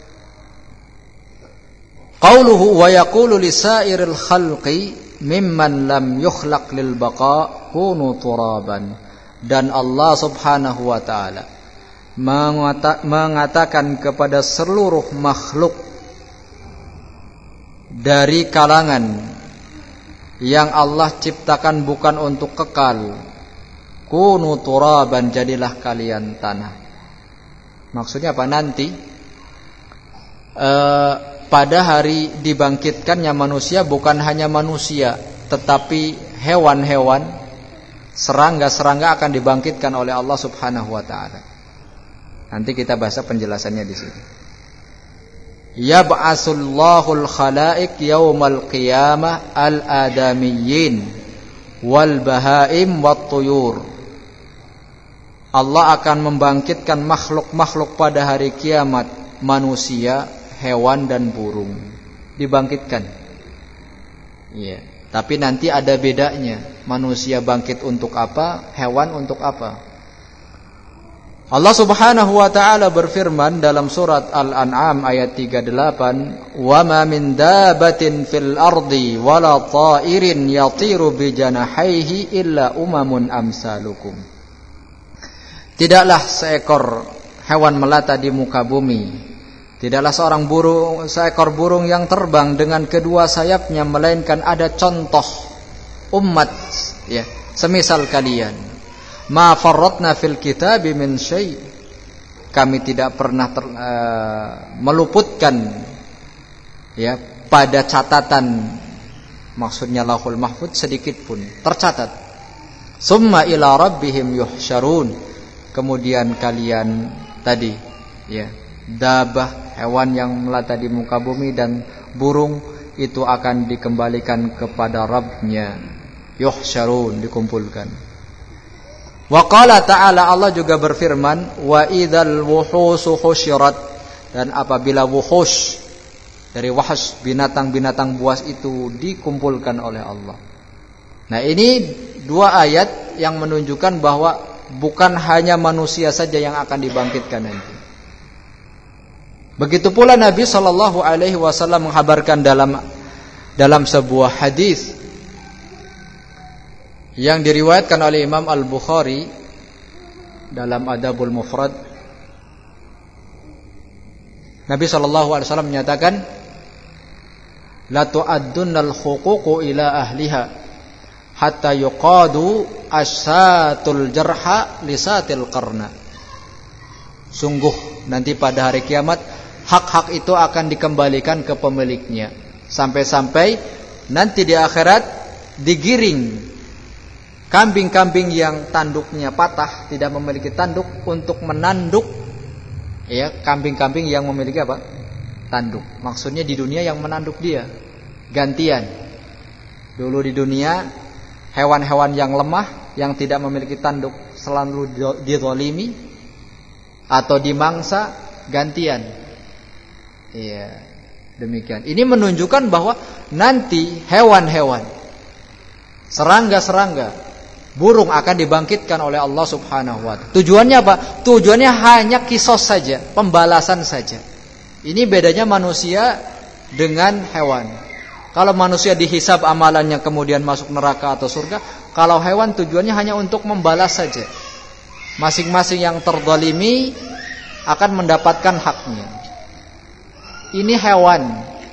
Qauluhu wa yaqulu lisairil khalqi mimman lam yukhlaq lil baqa kunu turaban. Dan Allah Subhanahu wa taala mengatakan kepada seluruh makhluk dari kalangan yang Allah ciptakan bukan untuk kekal, kunu turaban, jadilah kalian tanah. Maksudnya apa? Nanti pada hari dibangkitkannya manusia, bukan hanya manusia tetapi hewan-hewan, serangga-serangga akan dibangkitkan oleh Allah Subhanahu wa taala. Nanti kita bahas penjelasannya di sini. Yab'atsullahul khalaiq yaumal qiyamah al-adamiyyin wal bahaim wat tuyur. Allah akan membangkitkan makhluk-makhluk pada hari kiamat, manusia, hewan dan burung dibangkitkan. Iya, tapi nanti ada bedanya. Manusia bangkit untuk apa? Hewan untuk apa? Allah Subhanahu wa taala berfirman dalam surat Al-An'am ayat 38, "Wa ma min dabatin fil ardi wala ta'irin yatiru bi janahihi illa umamun amsalukum." Tidaklah seekor hewan melata di muka bumi, tidaklah seekor burung yang terbang dengan kedua sayapnya, melainkan ada contoh umat, ya, semisal kalian. Ma farratna fil kitabi min syai'. Kami tidak pernah meluputkan, ya, pada catatan, maksudnya Lauhul Mahfuz, sedikit pun tercatat. Summa ila rabbihim yuhsyarun. Kemudian kalian tadi, ya, dabah, hewan yang melata di muka bumi dan burung itu akan dikembalikan kepada Rabbnya. Yuhsyarun, dikumpulkan. Wa qala ta'ala, Allah juga berfirman, wa idzal wuhusu husyirat, dan apabila wuhus, dari wahs, binatang-binatang buas itu dikumpulkan oleh Allah. Nah, ini dua ayat yang menunjukkan bahwa bukan hanya manusia saja yang akan dibangkitkan nanti. Begitu pula Nabi sallallahu alaihi wasallam menghabarkan dalam sebuah hadis yang diriwayatkan oleh Imam Al-Bukhari dalam Adabul Mufrad. Nabi SAW menyatakan, la tu'addunnal huququ ila ahliha hatta yuqadu asyatul jarha lisatil qarna. Sungguh nanti pada hari kiamat hak-hak itu akan dikembalikan ke pemiliknya, sampai-sampai nanti di akhirat digiring kambing-kambing yang tanduknya patah, tidak memiliki tanduk, untuk menanduk, ya, kambing-kambing yang memiliki apa? Tanduk. Maksudnya di dunia yang menanduk dia, gantian. Dulu di dunia hewan-hewan yang lemah, yang tidak memiliki tanduk, selalu dizalimi atau dimangsa, gantian. Iya, demikian. Ini menunjukkan bahwa nanti hewan-hewan, serangga-serangga, burung akan dibangkitkan oleh Allah Subhanahu wa ta'ala. Tujuannya apa? Tujuannya hanya kisos saja, pembalasan saja. Ini bedanya manusia dengan hewan. Kalau manusia dihisab amalannya kemudian masuk neraka atau surga, kalau hewan tujuannya hanya untuk membalas saja. Masing-masing yang terzalimi akan mendapatkan haknya. Ini hewan.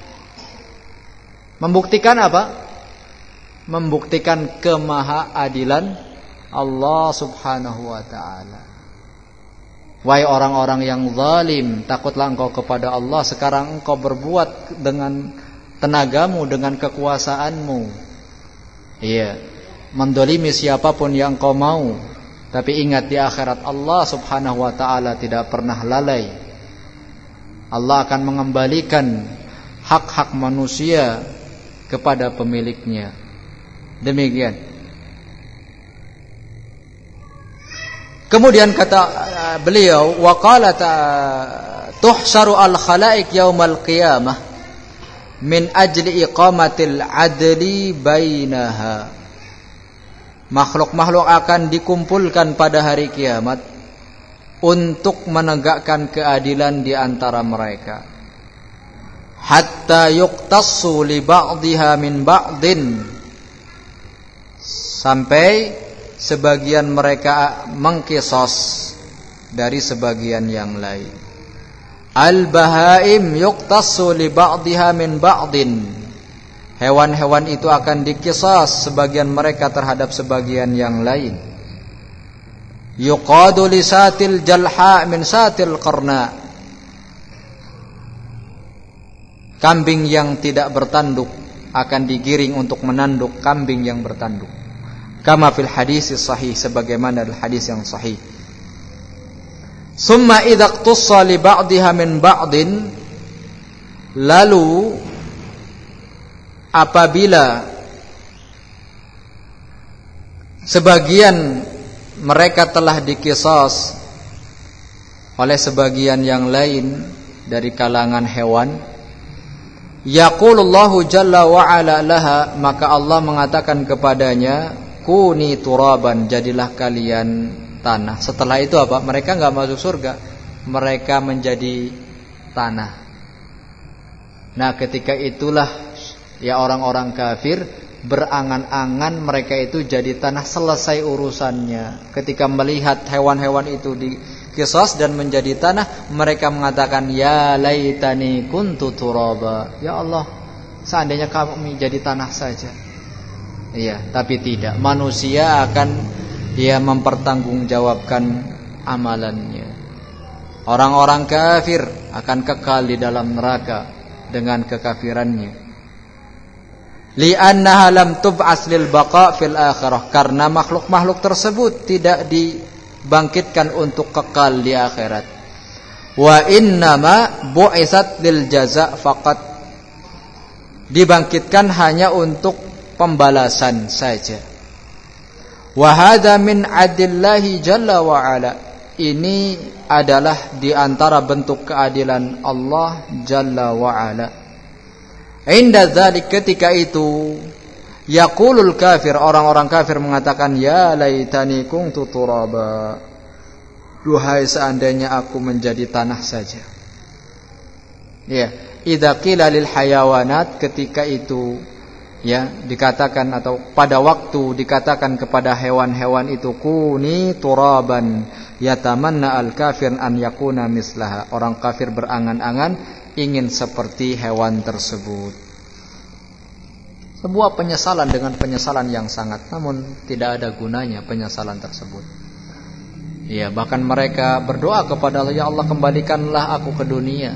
Membuktikan apa? Membuktikan kemahaadilan Allah Subhanahu wa ta'ala. Wahai orang-orang yang zalim, takutlah engkau kepada Allah. Sekarang engkau berbuat dengan tenagamu, dengan kekuasaanmu, iya, mendolimi siapapun yang engkau mau. Tapi ingat, di akhirat Allah Subhanahu wa ta'ala tidak pernah lalai. Allah akan mengembalikan hak-hak manusia kepada pemiliknya. Demikian. Kemudian kata beliau, wa qala tuhsaru al-khalaiq yaumal qiyamah min ajli iqamatil adli bainaha. Makhluk-makhluk akan dikumpulkan pada hari kiamat untuk menegakkan keadilan di antara mereka. Hatta yuqtassu li ba'dihha min ba'din, sampai sebagian mereka mengkisos dari sebagian yang lain. Al-bahaim yuqtassu li ba'dihha min ba'din. Hewan-hewan itu akan dikisos sebagian mereka terhadap sebagian yang lain. Yuqadu li satil jalha min satil qarna. Kambing yang tidak bertanduk akan digiring untuk menanduk kambing yang bertanduk. Kama fil hadis sahih, sebagaimana dalam hadis yang sahih. Summa idza iqtassa li ba'dihha min ba'din, lalu apabila sebagian mereka telah dikisos oleh sebagian yang lain, dari kalangan hewan. Yaqulullahu jalla wa ala laha, maka Allah mengatakan kepadanya, kuni turaban, jadilah kalian tanah. Setelah itu apa? Mereka enggak masuk surga, mereka menjadi tanah. Nah, ketika itulah ya orang-orang kafir berangan-angan mereka itu jadi tanah, selesai urusannya. Ketika melihat hewan-hewan itu dikisos dan menjadi tanah, mereka mengatakan, ya laitani kuntu turaba, ya Allah, seandainya kami jadi tanah saja. Iya, tapi tidak. Manusia akan mempertanggungjawabkan amalannya. Orang-orang kafir akan kekal di dalam neraka dengan kekafirannya. Li'annaha lam tub'ats lil baqa' fil akhirah, karena makhluk-makhluk tersebut tidak dibangkitkan untuk kekal di akhirat. Wa innama bu'itsat lil jaza' faqat, dibangkitkan hanya untuk pembalasan saja. Wa hadza min 'adillahi jalla wa 'ala, ini adalah di antara bentuk keadilan Allah jalla wa 'ala. Inda dzalik, ketika itu, yaqulul kafir, orang-orang kafir mengatakan, ya laitani kuntu turaba, duhai seandainya aku menjadi tanah saja. Ya, idza qila lil hayawanat, ketika itu dikatakan, atau pada waktu dikatakan kepada hewan-hewan itu, kuni turaban, yatamanna al kafir an yakuna mislaha, orang kafir berangan-angan ingin seperti hewan tersebut. Sebuah penyesalan dengan penyesalan yang sangat, namun tidak ada gunanya penyesalan tersebut. Ya, bahkan mereka berdoa kepada Allah, ya Allah, kembalikanlah aku ke dunia,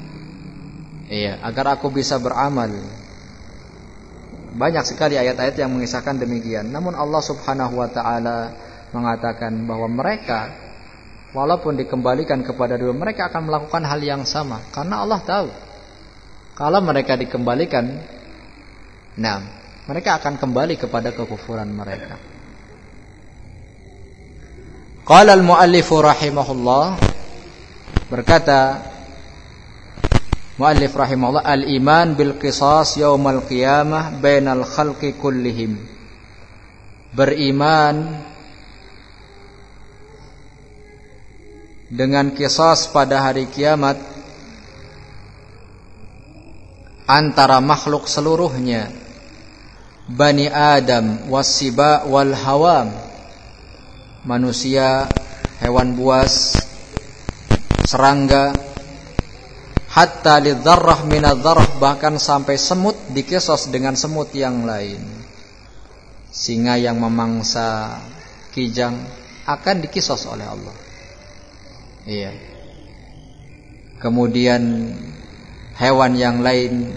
agar aku bisa beramal. Banyak sekali ayat-ayat yang mengisahkan demikian. Namun Allah Subhanahu wa taala mengatakan bahwa mereka walaupun dikembalikan kepada dunia, mereka akan melakukan hal yang sama, karena Allah tahu kalau mereka dikembalikan, mereka akan kembali kepada kekufuran mereka. Qala al-muallif rahimahullah, berkata muallif rahimahullah, al-iman bil qisas yaumal qiyamah bainal khalqi kullihim, beriman dengan qisas pada hari kiamat antara makhluk seluruhnya, Bani Adam wasiba wal hawam, manusia, hewan buas, serangga, hatta lidzarrah minadzarrah, bahkan sampai semut dikisos dengan semut yang lain. Singa yang memangsa kijang akan dikisos oleh Allah. Iya. Kemudian hewan yang lain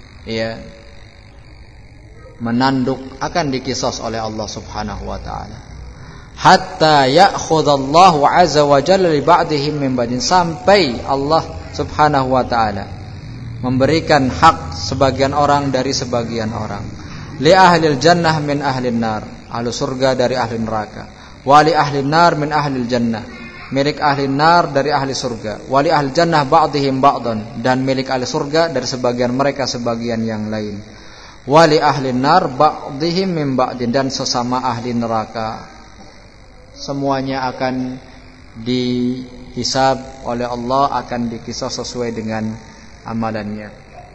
menanduk akan dikisos oleh Allah Subhanahu wa taala. Hatta ya'khudallahu 'azza wa jalla li ba'dihim min ba'din, sampai Allah Subhanahu wa taala memberikan hak sebagian orang dari sebagian orang. Li ahlil jannah min ahlin nar, ahli surga dari ahli neraka. Wa li ahlin nar min ahlil jannah, milik ahli nar dari ahli surga. Wa li ahli jannah ba'dihim ba'dan, dan milik ahli surga dari sebagian mereka sebagian yang lain. Wa li ahli nar ba'dihim min ba'din, dan sesama ahli neraka semuanya akan dihisab oleh Allah, akan dikisah sesuai dengan amalannya.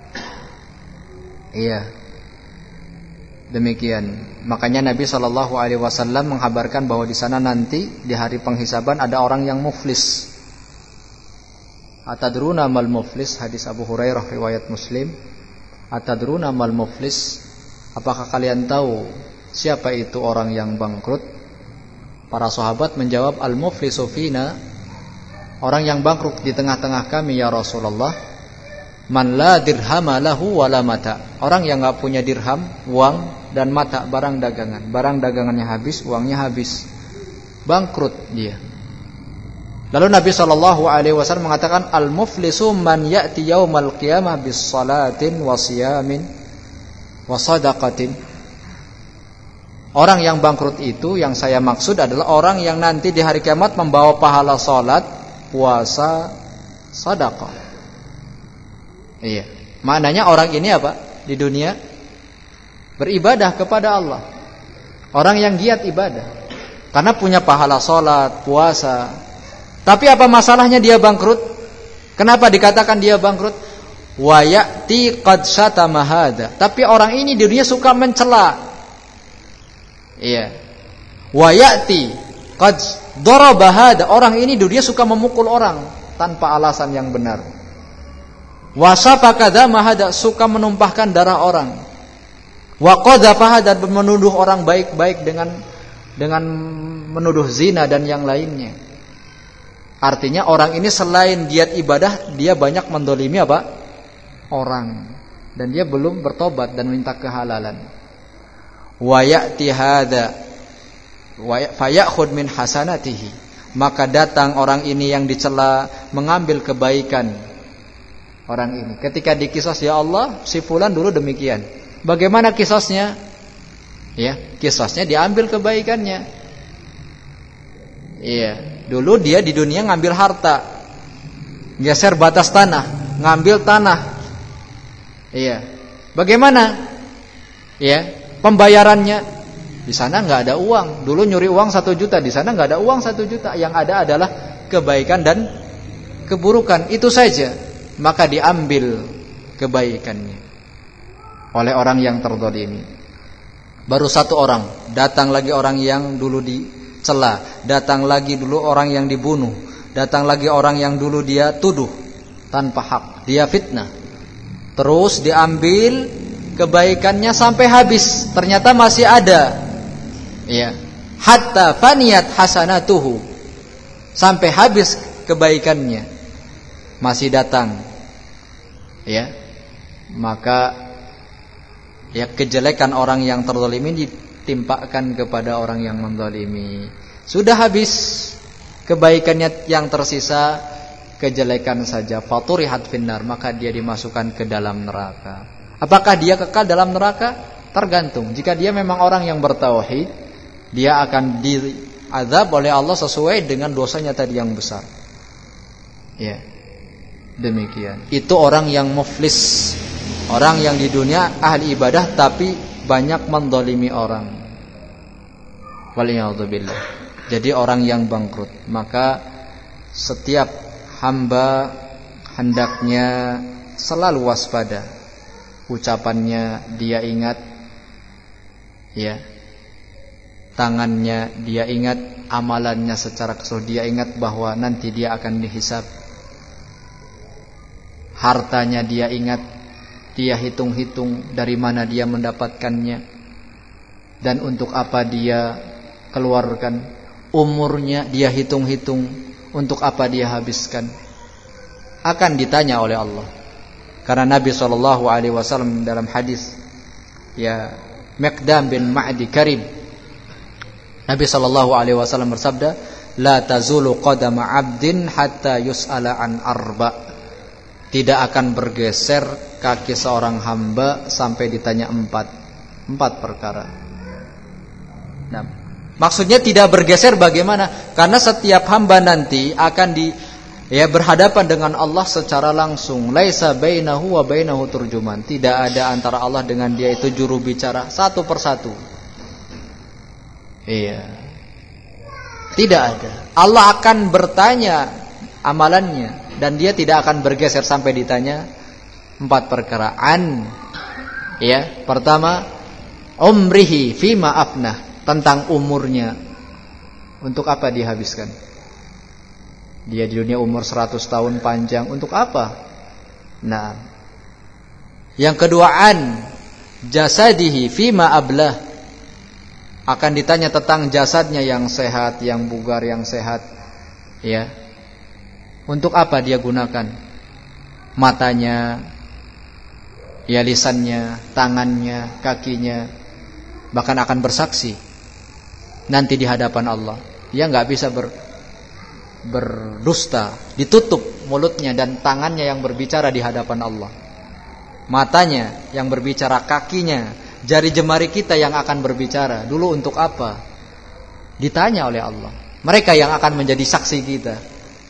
Iya. Demikian. Makanya Nabi SAW menghabarkan bahwa di sana nanti di hari penghisaban ada orang yang muflis. Atadruna mal muflis, hadis Abu Hurairah riwayat Muslim. Atadruna mal muflis, apakah kalian tahu siapa itu orang yang bangkrut? Para sahabat menjawab, al-muflisu fina, orang yang bangkrut di tengah-tengah kami ya Rasulullah, man la dirhama lahu wala mata, orang yang enggak punya dirham, uang, dan mata, barang dagangan. Barang dagangannya habis, uangnya habis, bangkrut dia. Lalu Nabi SAW mengatakan, al-muflisu man ya'ti yaumal qiyamah bis salatin wa siyamin wa sadaqatin. Orang yang bangkrut itu, yang saya maksud adalah orang yang nanti di hari kiamat membawa pahala salat, puasa, sedekah. Iya. Maknanya orang ini apa? Di dunia beribadah kepada Allah. Orang yang giat ibadah. Karena punya pahala salat, puasa. Tapi apa masalahnya dia bangkrut? Kenapa dikatakan dia bangkrut? Wa ya'ti qad syatama hadza. Tapi orang ini di dunia suka mencela. Iya. Wa ya'ti qad daraba hadza. Orang ini di dunia suka memukul orang tanpa alasan yang benar. Wa safaka dama hadza, suka menumpahkan darah orang. Wa qadhafa hadza, menuduh orang baik-baik dengan menuduh zina dan yang lainnya. Artinya orang ini selain giat ibadah, dia banyak mendolimi apa? Orang. Dan dia belum bertobat dan minta kehalalan. Wa ya'ti hadza wa fayakhud min hasanatihi. Maka datang orang ini yang dicela mengambil kebaikan orang ini. Ketika dikisos, ya Allah, si fulan dulu demikian. Bagaimana kisosnya? Ya, kisosnya diambil kebaikannya. Iya, dulu dia di dunia ngambil harta, geser batas tanah, ngambil tanah. Iya. Bagaimana? Ya, pembayarannya. Di sana nggak ada uang. Dulu nyuri uang 1 juta, di sana nggak ada uang 1 juta. Yang ada adalah kebaikan dan keburukan. Itu saja. Maka diambil kebaikannya oleh orang yang terzalimi. Baru 1 orang, datang lagi orang yang dulu dicela, datang lagi dulu orang yang dibunuh, datang lagi orang yang dulu dia tuduh tanpa hak, dia fitnah. Terus diambil kebaikannya sampai habis, ternyata masih ada. Ya, hatta faniyat hasanatuhu, sampai habis kebaikannya, masih datang. Ya, maka ya kejelekan orang yang terzalimi ditimpakan kepada orang yang menzalimi. Sudah habis kebaikannya, yang tersisa kejelekan saja. Faturihat finnar, maka dia dimasukkan ke dalam neraka. Apakah dia kekal dalam neraka? Tergantung. Jika dia memang orang yang bertauhid, dia akan diazab oleh Allah sesuai dengan dosanya tadi yang besar. Ya, demikian. Itu orang yang muflis, orang yang di dunia ahli ibadah tapi banyak mendolimi orang. Waliyadzubillah. Jadi orang yang bangkrut. Maka setiap hamba hendaknya selalu waspada. Ucapannya dia ingat, ya. Tangannya dia ingat, amalannya secara keseluruhan dia ingat bahwa nanti dia akan dihisab. Hartanya dia ingat, dia hitung-hitung dari mana dia mendapatkannya dan untuk apa dia keluarkan. Umurnya dia hitung-hitung, untuk apa dia habiskan. Akan ditanya oleh Allah. Karena Nabi SAW dalam hadis, ya, Miqdam bin Ma'di Karib, Nabi SAW bersabda, la tazulu qadama 'abdin hatta yus'ala an arba'. Tidak akan bergeser kaki seorang hamba sampai ditanya 4 perkara. Nah, maksudnya tidak bergeser bagaimana? Karena setiap hamba nanti akan berhadapan dengan Allah secara langsung. Laisa bainahu wa bainahu turjuman. Tidak ada antara Allah dengan dia itu juru bicara satu persatu. Iya. Tidak ada. Allah akan bertanya amalannya dan dia tidak akan bergeser sampai ditanya 4 perkara. Ya, pertama, umrihi fima afnah, tentang umurnya. Untuk apa dihabiskan? Dia di dunia umur 100 tahun panjang, untuk apa? Nah, yang kedua, jasadihi fima ablah, akan ditanya tentang jasadnya yang sehat, yang bugar, yang sehat. Ya, untuk apa dia gunakan? Matanya, ya, lisannya, tangannya, kakinya, bahkan akan bersaksi nanti di hadapan Allah. Dia nggak bisa berdusta, ditutup mulutnya dan tangannya yang berbicara di hadapan Allah. Matanya yang berbicara, kakinya, jari jemari kita yang akan berbicara. Dulu untuk apa? Ditanya oleh Allah. Mereka yang akan menjadi saksi kita.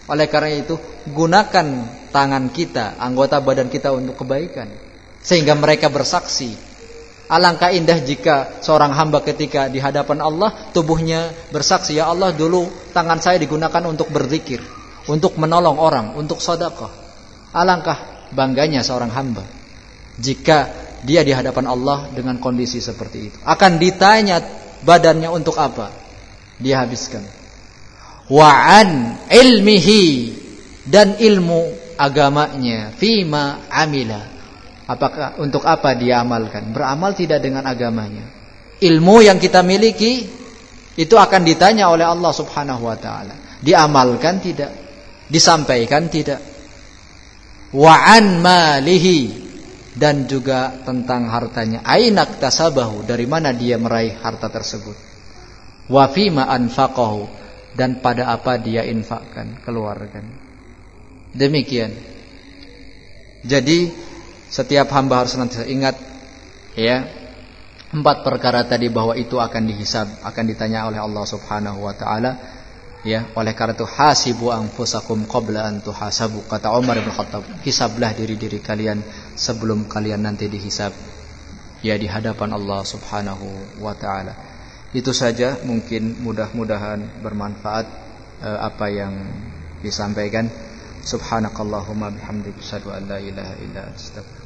Oleh karena itu, gunakan tangan kita, anggota badan kita untuk kebaikan, sehingga mereka bersaksi. Alangkah indah jika seorang hamba ketika di hadapan Allah, tubuhnya bersaksi, ya Allah, dulu tangan saya digunakan untuk berzikir, untuk menolong orang, untuk sedekah. Alangkah bangganya seorang hamba jika dia di hadapan Allah dengan kondisi seperti itu. Akan ditanya badannya untuk apa dia habiskan. Wa'an ilmihi, dan ilmu agamanya, fima amila, apakah untuk apa dia amalkan. Beramal tidak dengan agamanya. Ilmu yang kita miliki itu akan ditanya oleh Allah Subhanahu wa taala. Diamalkan tidak? Disampaikan tidak? Wa'an malihi, dan juga tentang hartanya. Ainak tasabahu, dari mana dia meraih harta tersebut. Wa fima anfaqahu, dan pada apa dia infakkan, keluarkan. Demikian. Jadi setiap hamba harus nanti ingat, ya, 4 perkara tadi, bahwa itu akan dihisab, akan ditanya oleh Allah Subhanahu wa taala. Ya, oleh karena itu hasibu anfusakum qabla an tuhasabu, kata Umar bin Khattab, hisablah diri-diri kalian sebelum kalian nanti dihisab, ya, di hadapan Allah Subhanahu wa taala. Itu saja, mungkin mudah-mudahan bermanfaat apa yang disampaikan. Subhanakallahumma bihamdika asyhadu an la ilaha illa anta astaghfiruka